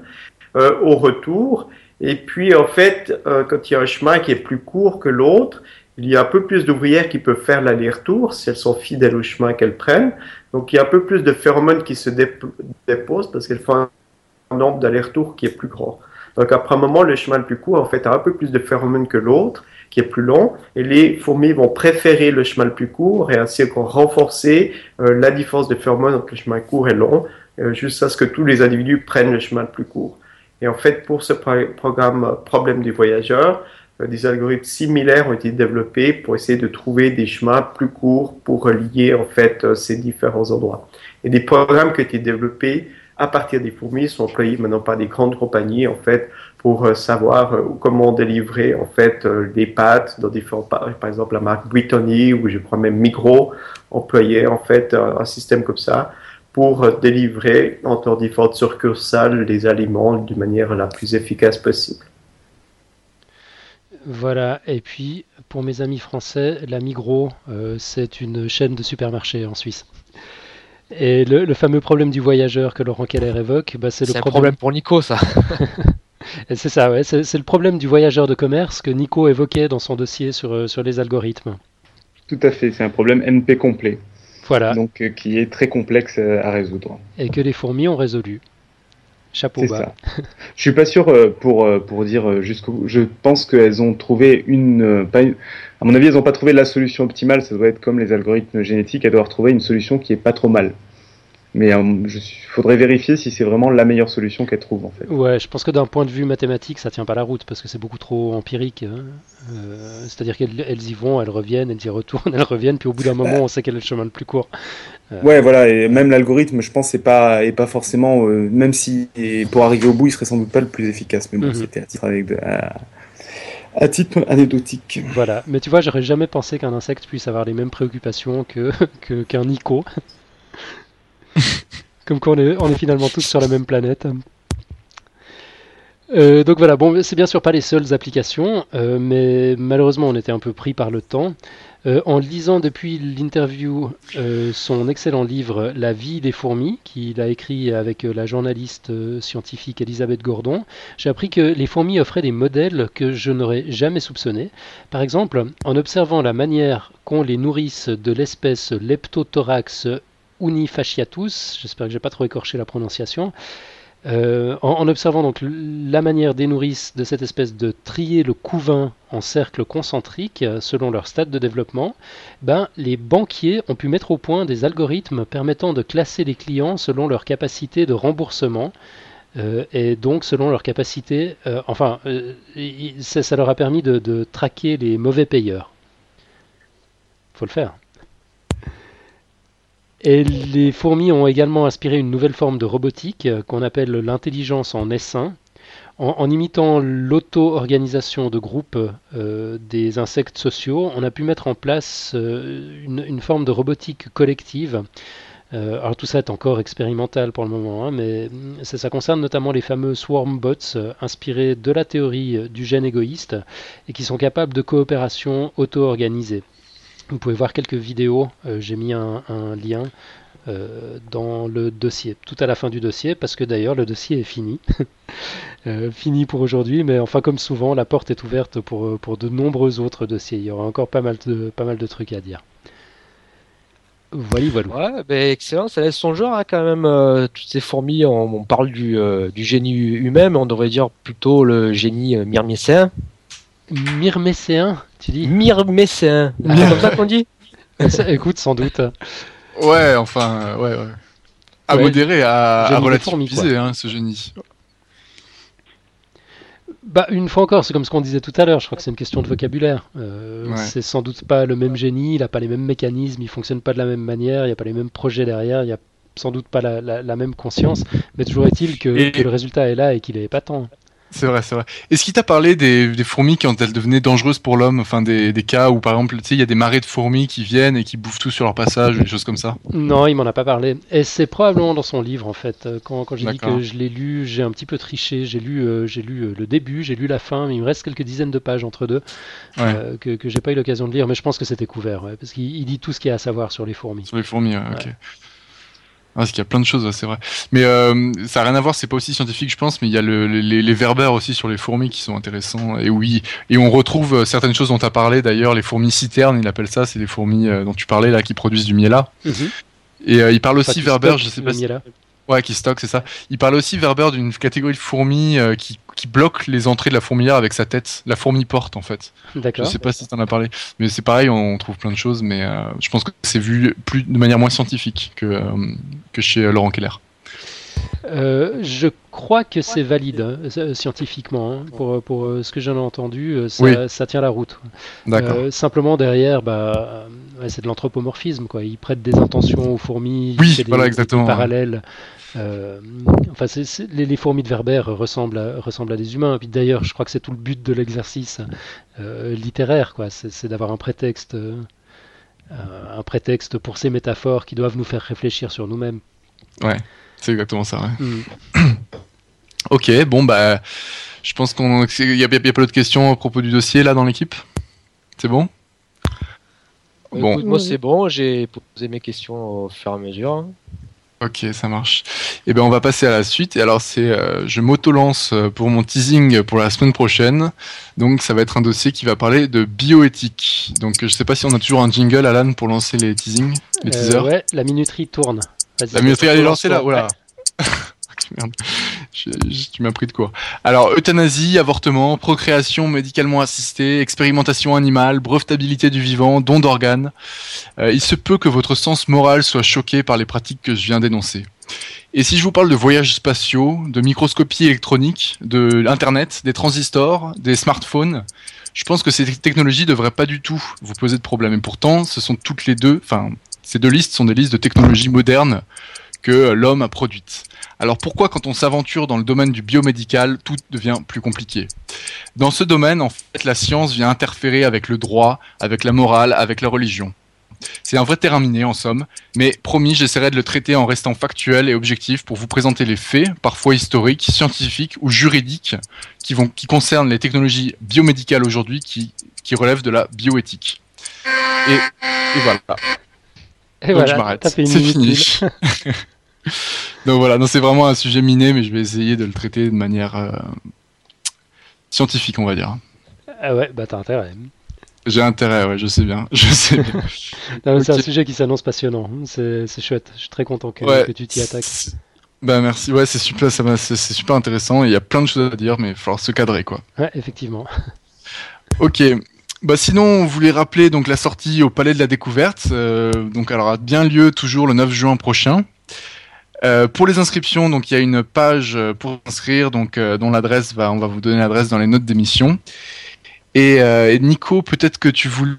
au retour. Et puis, en fait, quand il y a un chemin qui est plus court que l'autre, il y a un peu plus d'ouvrières qui peuvent faire l'aller-retour si elles sont fidèles au chemin qu'elles prennent. Donc, il y a un peu plus de phéromones qui se déposent parce qu'elles font un nombre d'aller-retour qui est plus grand. Donc, après un moment, le chemin le plus court, en fait, a un peu plus de phéromones que l'autre, qui est plus long. Et les fourmis vont préférer le chemin le plus court et ainsi encore renforcer la différence de phéromones entre le chemin court et long, jusqu'à ce que tous les individus prennent le chemin le plus court. Et en fait, pour ce programme Problème des voyageurs, des algorithmes similaires ont été développés pour essayer de trouver des chemins plus courts pour relier en fait ces différents endroits. Et des programmes qui ont été développés à partir des fourmis sont employés maintenant par des grandes compagnies en fait pour savoir comment délivrer en fait des pâtes dans différents, par exemple la marque Brittany ou je crois même Migros employait en fait un système comme ça pour délivrer entre différentes succursales les aliments de manière la plus efficace possible. Voilà, et puis pour mes amis français, la Migros, c'est une chaîne de supermarchés en Suisse. Et le fameux problème du voyageur que Laurent Keller évoque, bah, c'est le problème pour Nico, ça. Et c'est ça, ouais, c'est le problème du voyageur de commerce que Nico évoquait dans son dossier sur les algorithmes. Tout à fait, c'est un problème NP complet. Voilà. Donc qui est très complexe à résoudre. Et que les fourmis ont résolu. Chapeau bas. Ça. Je suis pas sûr pour dire jusqu'où. Je pense qu'elles ont trouvé à mon avis, elles n'ont pas trouvé la solution optimale. Ça doit être comme les algorithmes génétiques. Elles doivent trouver une solution qui est pas trop mal. Mais faudrait vérifier si c'est vraiment la meilleure solution qu'elles trouvent en fait. Ouais, je pense que d'un point de vue mathématique, ça tient pas la route parce que c'est beaucoup trop empirique. Hein. C'est-à-dire qu'elles y vont, elles reviennent, elles y retournent, elles reviennent, puis au bout d'un moment, on sait quel est le chemin le plus court. Ouais, voilà, et même l'algorithme, je pense, est pas forcément, même si pour arriver au bout, il serait sans doute pas le plus efficace. Mais bon, c'était à titre anecdotique. Voilà, mais tu vois, j'aurais jamais pensé qu'un insecte puisse avoir les mêmes préoccupations qu'un Nico. Comme quoi on est finalement tous sur la même planète. Donc voilà, bon, c'est bien sûr pas les seules applications, mais malheureusement on était un peu pris par le temps. En lisant depuis l'interview son excellent livre La vie des fourmis, qu'il a écrit avec la journaliste scientifique Elisabeth Gordon, j'ai appris que les fourmis offraient des modèles que je n'aurais jamais soupçonnés. Par exemple, en observant la manière qu'ont les nourrices de l'espèce Leptothorax unifasciatus, j'espère que j'ai pas trop écorché la prononciation, en observant donc la manière des nourrices de cette espèce de trier le couvain en cercles concentriques selon leur stade de développement, les banquiers ont pu mettre au point des algorithmes permettant de classer les clients selon leur capacité de remboursement et donc selon leur capacité, ça leur a permis de traquer les mauvais payeurs. Faut le faire. Et les fourmis ont également inspiré une nouvelle forme de robotique qu'on appelle l'intelligence en essaim. En imitant l'auto-organisation de groupes des insectes sociaux, on a pu mettre en place une forme de robotique collective. Alors tout ça est encore expérimental pour le moment, hein, mais ça concerne notamment les fameux swarm bots inspirés de la théorie du gène égoïste et qui sont capables de coopération auto-organisée. Vous pouvez voir quelques vidéos, j'ai mis un lien dans le dossier, tout à la fin du dossier, parce que d'ailleurs le dossier est fini. Fini pour aujourd'hui, mais enfin comme souvent, la porte est ouverte pour de nombreux autres dossiers. Il y aura encore pas mal de trucs à dire. Voilà. Ouais, ben excellent, ça laisse son genre hein, quand même. Toutes ces fourmis, on parle du génie humain, mais on devrait dire plutôt le génie myrmécéen. Myrmécéen, tu dis? Myrmécéen, c'est comme ça qu'on dit? Écoute, sans doute. Ouais, enfin, ouais. À modérer, à relativiser ce génie. Bah, une fois encore, c'est comme ce qu'on disait tout à l'heure, je crois que c'est une question de vocabulaire. C'est sans doute pas le même génie, il n'a pas les mêmes mécanismes, il fonctionne pas de la même manière, il n'y a pas les mêmes projets derrière, il n'y a sans doute pas la même conscience, mais toujours est-il que le résultat est là et qu'il est épatant. C'est vrai. Est-ce qu'il t'a parlé des fourmis quand elles devenaient dangereuses pour l'homme, enfin des cas où par exemple il y a des marées de fourmis qui viennent et qui bouffent tout sur leur passage, des choses comme ça? Non, il m'en a pas parlé. Et c'est probablement dans son livre en fait. Quand j'ai dit que je l'ai lu, j'ai un petit peu triché. J'ai lu le début, j'ai lu la fin, mais il me reste quelques dizaines de pages entre deux que j'ai pas eu l'occasion de lire. Mais je pense que c'était couvert, parce qu'il dit tout ce qu'il y a à savoir sur les fourmis. Sur les fourmis, ok. Parce qu'il y a plein de choses, c'est vrai. Mais ça n'a rien à voir, c'est pas aussi scientifique, je pense, mais il y a les verbeurs aussi sur les fourmis qui sont intéressants. Et on retrouve certaines choses dont tu as parlé, d'ailleurs, les fourmis citernes, il appelle ça, c'est les fourmis dont tu parlais, là, qui produisent du miela. Et il parle aussi, Werber, je sais pas si... Ouais, qui stocke, c'est ça. Il parle aussi, Werber, d'une catégorie de fourmis qui bloque les entrées de la fourmilière avec sa tête. La fourmi porte, en fait. D'accord. Je sais pas si tu en as parlé. Mais c'est pareil, on trouve plein de choses, mais je pense que c'est vu de manière moins scientifique que chez Laurent Keller. Je crois que c'est valide scientifiquement. Hein. Pour ce que j'en ai entendu, ça tient la route. D'accord. Simplement derrière, c'est de l'anthropomorphisme. Ils prêtent des intentions aux fourmis, des parallèles. Les fourmis de Werber ressemblent à des humains. Et puis d'ailleurs, je crois que c'est tout le but de l'exercice littéraire. C'est d'avoir un prétexte pour ces métaphores qui doivent nous faire réfléchir sur nous-mêmes. Ouais. C'est exactement ça, ouais. Ok, bon, je pense qu'il y a pas d'autres questions à propos du dossier, là, dans l'équipe? C'est bon? Bon. Écoute, moi, c'est bon, j'ai posé mes questions au fur et à mesure. Ok, ça marche. Et on va passer à la suite. Et alors, je m'auto-lance pour mon teasing pour la semaine prochaine. Donc, ça va être un dossier qui va parler de bioéthique. Donc, je sais pas si on a toujours un jingle, Alan, pour lancer les teasings, les teasers. Ouais, la minuterie tourne. La minuterie, elle est lancée là, voilà. Merde, tu m'as pris de court. Alors, euthanasie, avortement, procréation médicalement assistée, expérimentation animale, brevetabilité du vivant, don d'organes. Il se peut que votre sens moral soit choqué par les pratiques que je viens d'énoncer. Et si je vous parle de voyages spatiaux, de microscopie électronique, de Internet, des transistors, des smartphones, je pense que ces technologies ne devraient pas du tout vous poser de problème. Et pourtant, ce sont toutes les deux... Ces deux listes sont des listes de technologies modernes que l'homme a produites. Alors pourquoi, quand on s'aventure dans le domaine du biomédical, tout devient plus compliqué? Dans ce domaine, en fait, la science vient interférer avec le droit, avec la morale, avec la religion. C'est un vrai terrain miné, en somme, mais promis, j'essaierai de le traiter en restant factuel et objectif pour vous présenter les faits, parfois historiques, scientifiques ou juridiques, qui concernent les technologies biomédicales aujourd'hui, qui relèvent de la bioéthique. Et voilà. Et donc je m'arrête, c'est fini. Donc voilà, c'est vraiment un sujet miné, mais je vais essayer de le traiter de manière scientifique, on va dire. Ah ouais, t'as intérêt. J'ai intérêt, ouais, je sais bien. Non, c'est un sujet qui s'annonce passionnant, c'est chouette, je suis très content que tu t'y attaques. Merci, ouais, c'est super, c'est super intéressant, il y a plein de choses à dire, mais il va falloir se cadrer, quoi. Ouais, effectivement. Ok. Sinon, on voulait rappeler donc la sortie au Palais de la Découverte. Donc, elle aura bien lieu toujours le 9 juin prochain. Pour les inscriptions, donc il y a une page pour s'inscrire, donc dont l'adresse on va vous donner l'adresse dans les notes d'émission. Et Nico, peut-être que tu voulais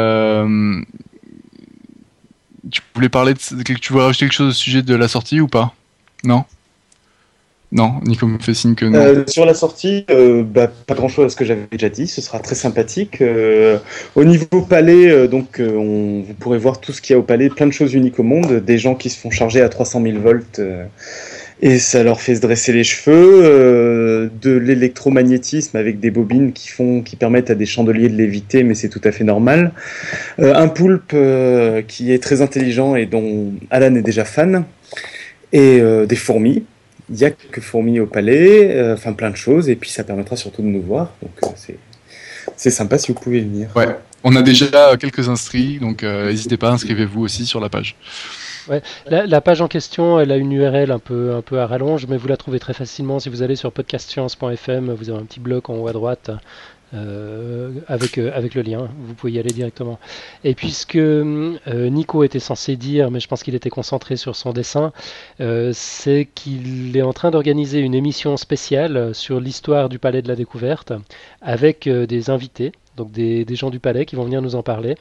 parler tu voulais rajouter quelque chose au sujet de la sortie ou pas? Non. Non, Nico me fait signe que non. Sur la sortie, pas grand-chose à ce que j'avais déjà dit. Ce sera très sympathique. Au niveau palais, vous pourrez voir tout ce qu'il y a au palais, plein de choses uniques au monde, des gens qui se font charger à 300 000 volts Et ça leur fait se dresser les cheveux, de l'électromagnétisme avec des bobines qui permettent à des chandeliers de léviter, mais c'est tout à fait normal. Un poulpe qui est très intelligent et dont Alan est déjà fan. Et des fourmis. Il n'y a que fourmis au palais, enfin plein de choses, et puis ça permettra surtout de nous voir. Donc c'est sympa si vous pouvez venir. Ouais, on a déjà quelques inscrits, donc n'hésitez pas, inscrivez-vous aussi sur la page. Ouais. La page en question, elle a une URL un peu à rallonge, mais vous la trouvez très facilement si vous allez sur podcastscience.fm. Vous avez un petit bloc en haut à droite avec le lien. Vous pouvez y aller directement. Et puisque Nico était censé dire, mais je pense qu'il était concentré sur son dessin, c'est qu'il est en train d'organiser une émission spéciale sur l'histoire du Palais de la Découverte avec des invités, donc des gens du Palais qui vont venir nous en parler.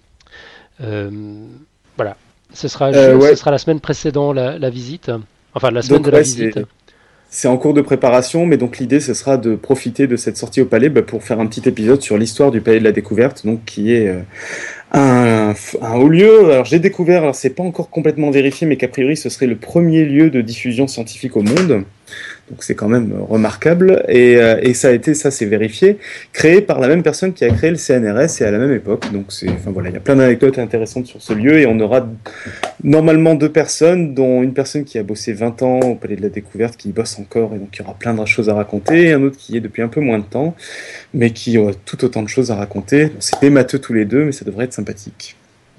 Voilà. Ce sera la semaine précédant la visite, enfin la semaine de la visite. C'est en cours de préparation, mais donc l'idée ce sera de profiter de cette sortie au Palais pour faire un petit épisode sur l'histoire du Palais de la Découverte, donc qui est un haut lieu. Alors j'ai découvert, alors c'est pas encore complètement vérifié, mais qu'a priori ce serait le premier lieu de diffusion scientifique au monde. Donc c'est quand même remarquable, et ça c'est vérifié, créé par la même personne qui a créé le CNRS et à la même époque. Donc il y a plein d'anecdotes intéressantes sur ce lieu, et on aura normalement 2 personnes, dont une personne qui a bossé 20 ans au Palais de la Découverte, qui bosse encore, et donc il y aura plein de choses à raconter, et un autre qui y est depuis un peu moins de temps, mais qui aura tout autant de choses à raconter. C'est des matheux tous les deux, mais ça devrait être sympathique.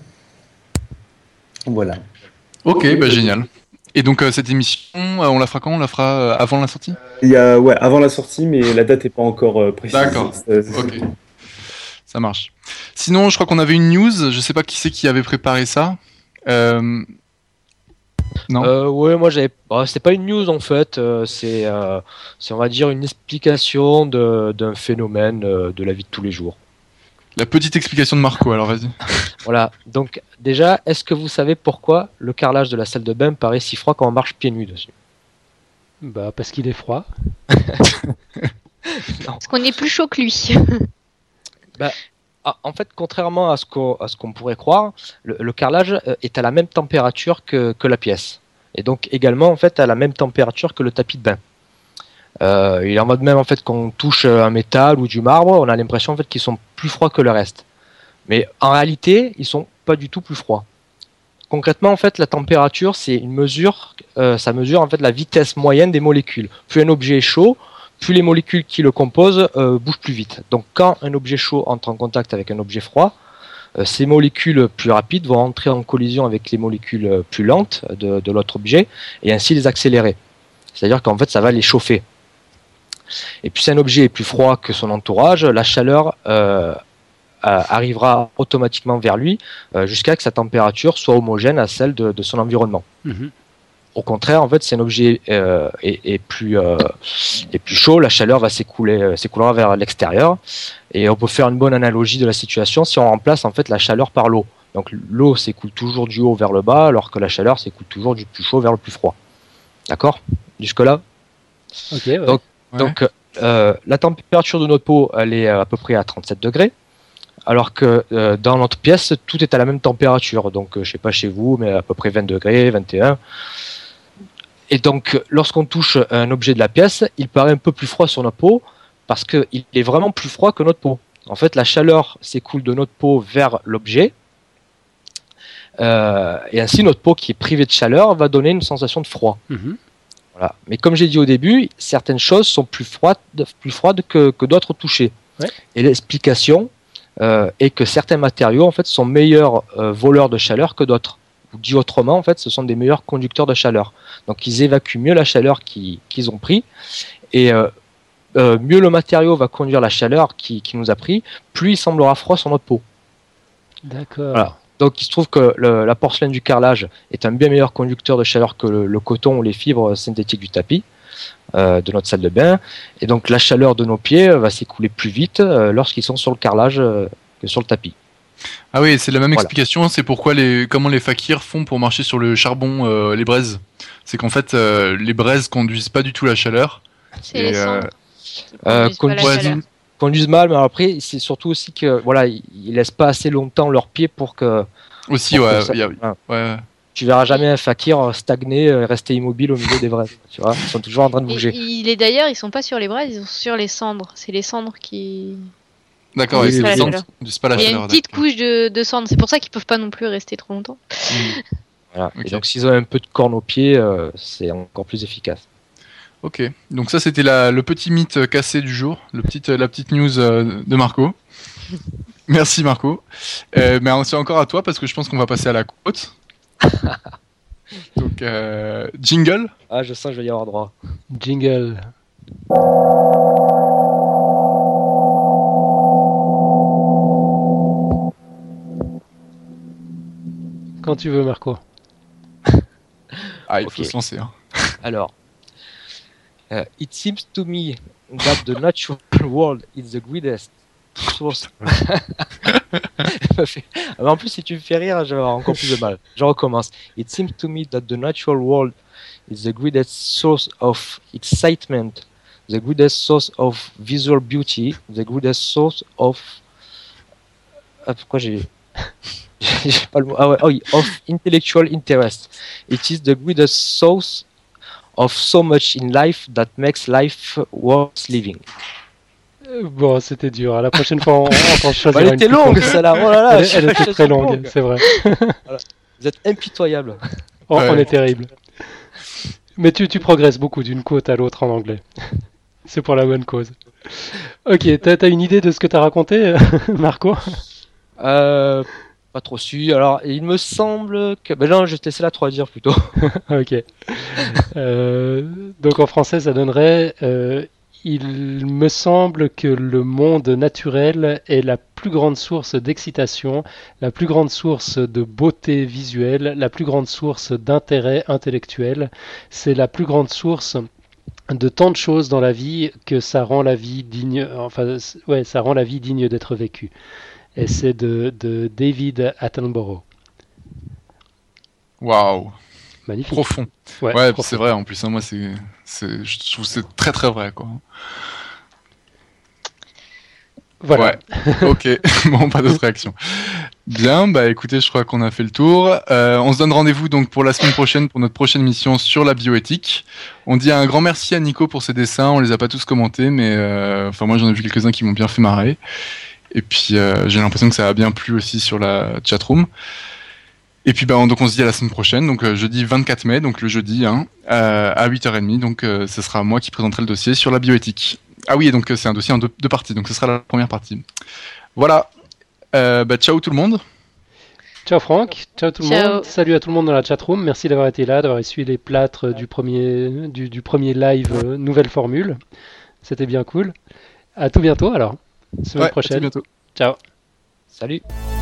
Voilà. Ok, génial. Et donc cette émission, on la fera quand ? On la fera avant la sortie ? Avant la sortie, mais la date n'est pas encore précise. D'accord, ok. Ça marche. Sinon, je crois qu'on avait une news, je sais pas qui c'est qui avait préparé ça. Non. Ouais, moi j'avais. C'est pas une news en fait, c'est on va dire une explication d'un phénomène de la vie de tous les jours. La petite explication de Marco, alors vas-y. Voilà, donc déjà, est-ce que vous savez pourquoi le carrelage de la salle de bain paraît si froid quand on marche pieds nus dessus ? Bah parce qu'il est froid. Parce qu'on est plus chaud que lui. En fait, contrairement à ce qu'on pourrait croire, le carrelage est à la même température que la pièce. Et donc également en fait à la même température que le tapis de bain. Il est en mode même en fait quand on touche un métal ou du marbre, on a l'impression en fait qu'ils sont plus froids que le reste. Mais en réalité, ils sont pas du tout plus froids. Concrètement, en fait, la température, c'est une mesure, ça mesure en fait la vitesse moyenne des molécules. Plus un objet est chaud, plus les molécules qui le composent bougent plus vite. Donc, quand un objet chaud entre en contact avec un objet froid, ces molécules plus rapides vont entrer en collision avec les molécules plus lentes de l'autre objet et ainsi les accélérer. C'est-à-dire qu'en fait, ça va les chauffer. Et puis, si un objet est plus froid que son entourage, la chaleur arrivera automatiquement vers lui jusqu'à ce que sa température soit homogène à celle de son environnement. Mm-hmm. Au contraire, en fait, si un objet est plus chaud, la chaleur va s'écoulera vers l'extérieur. Et on peut faire une bonne analogie de la situation si on remplace en fait la chaleur par l'eau. Donc l'eau s'écoule toujours du haut vers le bas, alors que la chaleur s'écoule toujours du plus chaud vers le plus froid. D'accord ? Jusque-là ? Ok. Ouais. Donc la température de notre peau, elle est à peu près à 37 degrés. Alors que dans notre pièce, tout est à la même température. Donc, je ne sais pas chez vous, mais à peu près 20 degrés, 21. Et donc, lorsqu'on touche un objet de la pièce, il paraît un peu plus froid sur notre peau parce qu'il est vraiment plus froid que notre peau. En fait, la chaleur s'écoule de notre peau vers l'objet. Et ainsi, notre peau qui est privée de chaleur va donner une sensation de froid. Mmh. Voilà. Mais comme j'ai dit au début, certaines choses sont plus froides que d'autres touchées. Ouais. Et l'explication est que certains matériaux en fait sont meilleurs voleurs de chaleur que d'autres. Ou dit autrement, en fait, ce sont des meilleurs conducteurs de chaleur. Donc ils évacuent mieux la chaleur qu'ils ont pris, et mieux le matériau va conduire la chaleur qui nous a pris, plus il semblera froid sur notre peau. D'accord. Voilà. Donc il se trouve que la porcelaine du carrelage est un bien meilleur conducteur de chaleur que le coton ou les fibres synthétiques du tapis de notre salle de bain, et donc la chaleur de nos pieds va s'écouler plus vite lorsqu'ils sont sur le carrelage que sur le tapis. Ah oui, c'est la même explication, c'est pourquoi comment les fakirs font pour marcher sur le charbon, les braises. C'est qu'en fait, les braises conduisent pas du tout la chaleur. C'est les cendres. Conduisent mal, mais après, c'est surtout aussi que voilà, ils laissent pas assez longtemps leurs pieds pour que. Aussi, ouais. tu verras jamais un fakir stagner, rester immobile au milieu des braises. Tu vois, ils sont toujours en train de bouger. D'ailleurs, ils sont pas sur les braises, ils sont sur les cendres. C'est les cendres qui. D'accord, Oui, c'est la la chaleur. c'est pas la Il y a chaleur. une petite d'accord. couche de cendres. C'est pour ça qu'ils peuvent pas non plus rester trop longtemps. Voilà. Ok. Et donc s'ils ont un peu de corne aux pieds, c'est encore plus efficace. Ok, donc ça c'était le petit mythe cassé du jour, la petite news de Marco. Merci Marco. Mais c'est encore à toi parce que je pense qu'on va passer à la côte. Donc jingle. Ah, je sens que je vais y avoir droit. Jingle. Quand tu veux, Marco. Ah, il Ok. faut se lancer. Hein. Alors, it seems to me that the natural world is the greatest source. En plus, si tu me fais rire, je vais avoir encore plus de mal. Je recommence. It seems to me that the natural world is the greatest source of excitement, the greatest source of visual beauty, the greatest source of. Ah, pourquoi j'ai. J'ai pas le mot. Ah ouais, oh oui, of intellectual interest. It is the greatest source of so much in life that makes life worth living. Bon, c'était dur. À la prochaine fois, on t'en choisira Elle était une plus longue, courte. celle-là. Oh là là, Elle était très longue, c'est vrai. Vous êtes impitoyable. Oh, Ouais. on est terrible. Mais tu progresses beaucoup d'une côte à l'autre en anglais. C'est pour la bonne cause. Ok, t'as une idée de ce que t'as raconté, Marco? Pas trop su. Alors, il me semble que. Ben non, je vais te laisser la traduire plutôt. Ok. Donc en français, ça donnerait il me semble que le monde naturel est la plus grande source d'excitation, la plus grande source de beauté visuelle, la plus grande source d'intérêt intellectuel. C'est la plus grande source de tant de choses dans la vie que ça rend la vie digne. Enfin, ouais, ça rend la vie digne d'être vécue. Et c'est de David Attenborough. Waouh, Magnifique. profond. Ouais, Ouais, profond. c'est vrai. En plus, hein, moi, je trouve que c'est très très vrai, quoi. Voilà. Ouais. Ok. Bon, pas d'autres réactions. Bien, bah écoutez, je crois qu'on a fait le tour. On se donne rendez-vous donc pour la semaine prochaine pour notre prochaine émission sur la bioéthique. On dit un grand merci à Nico pour ses dessins. On les a pas tous commentés, mais enfin moi j'en ai vu quelques-uns qui m'ont bien fait marrer. Et puis j'ai l'impression que ça a bien plu aussi sur la chatroom. Et puis bah donc on se dit à la semaine prochaine, donc jeudi 24 mai, donc le jeudi hein, à 8h30. Donc ce sera moi qui présenterai le dossier sur la bioéthique. Ah oui, et donc c'est un dossier en deux parties, donc ce sera la première partie. Voilà. Bah ciao tout le monde. Ciao Franck, ciao tout le Ciao. monde, salut à tout le monde dans la chatroom, merci d'avoir été là, d'avoir essuyé les plâtres du premier live nouvelle formule, c'était bien cool. À tout bientôt alors, semaine Ouais, à prochaine. très bientôt. Ciao. Salut.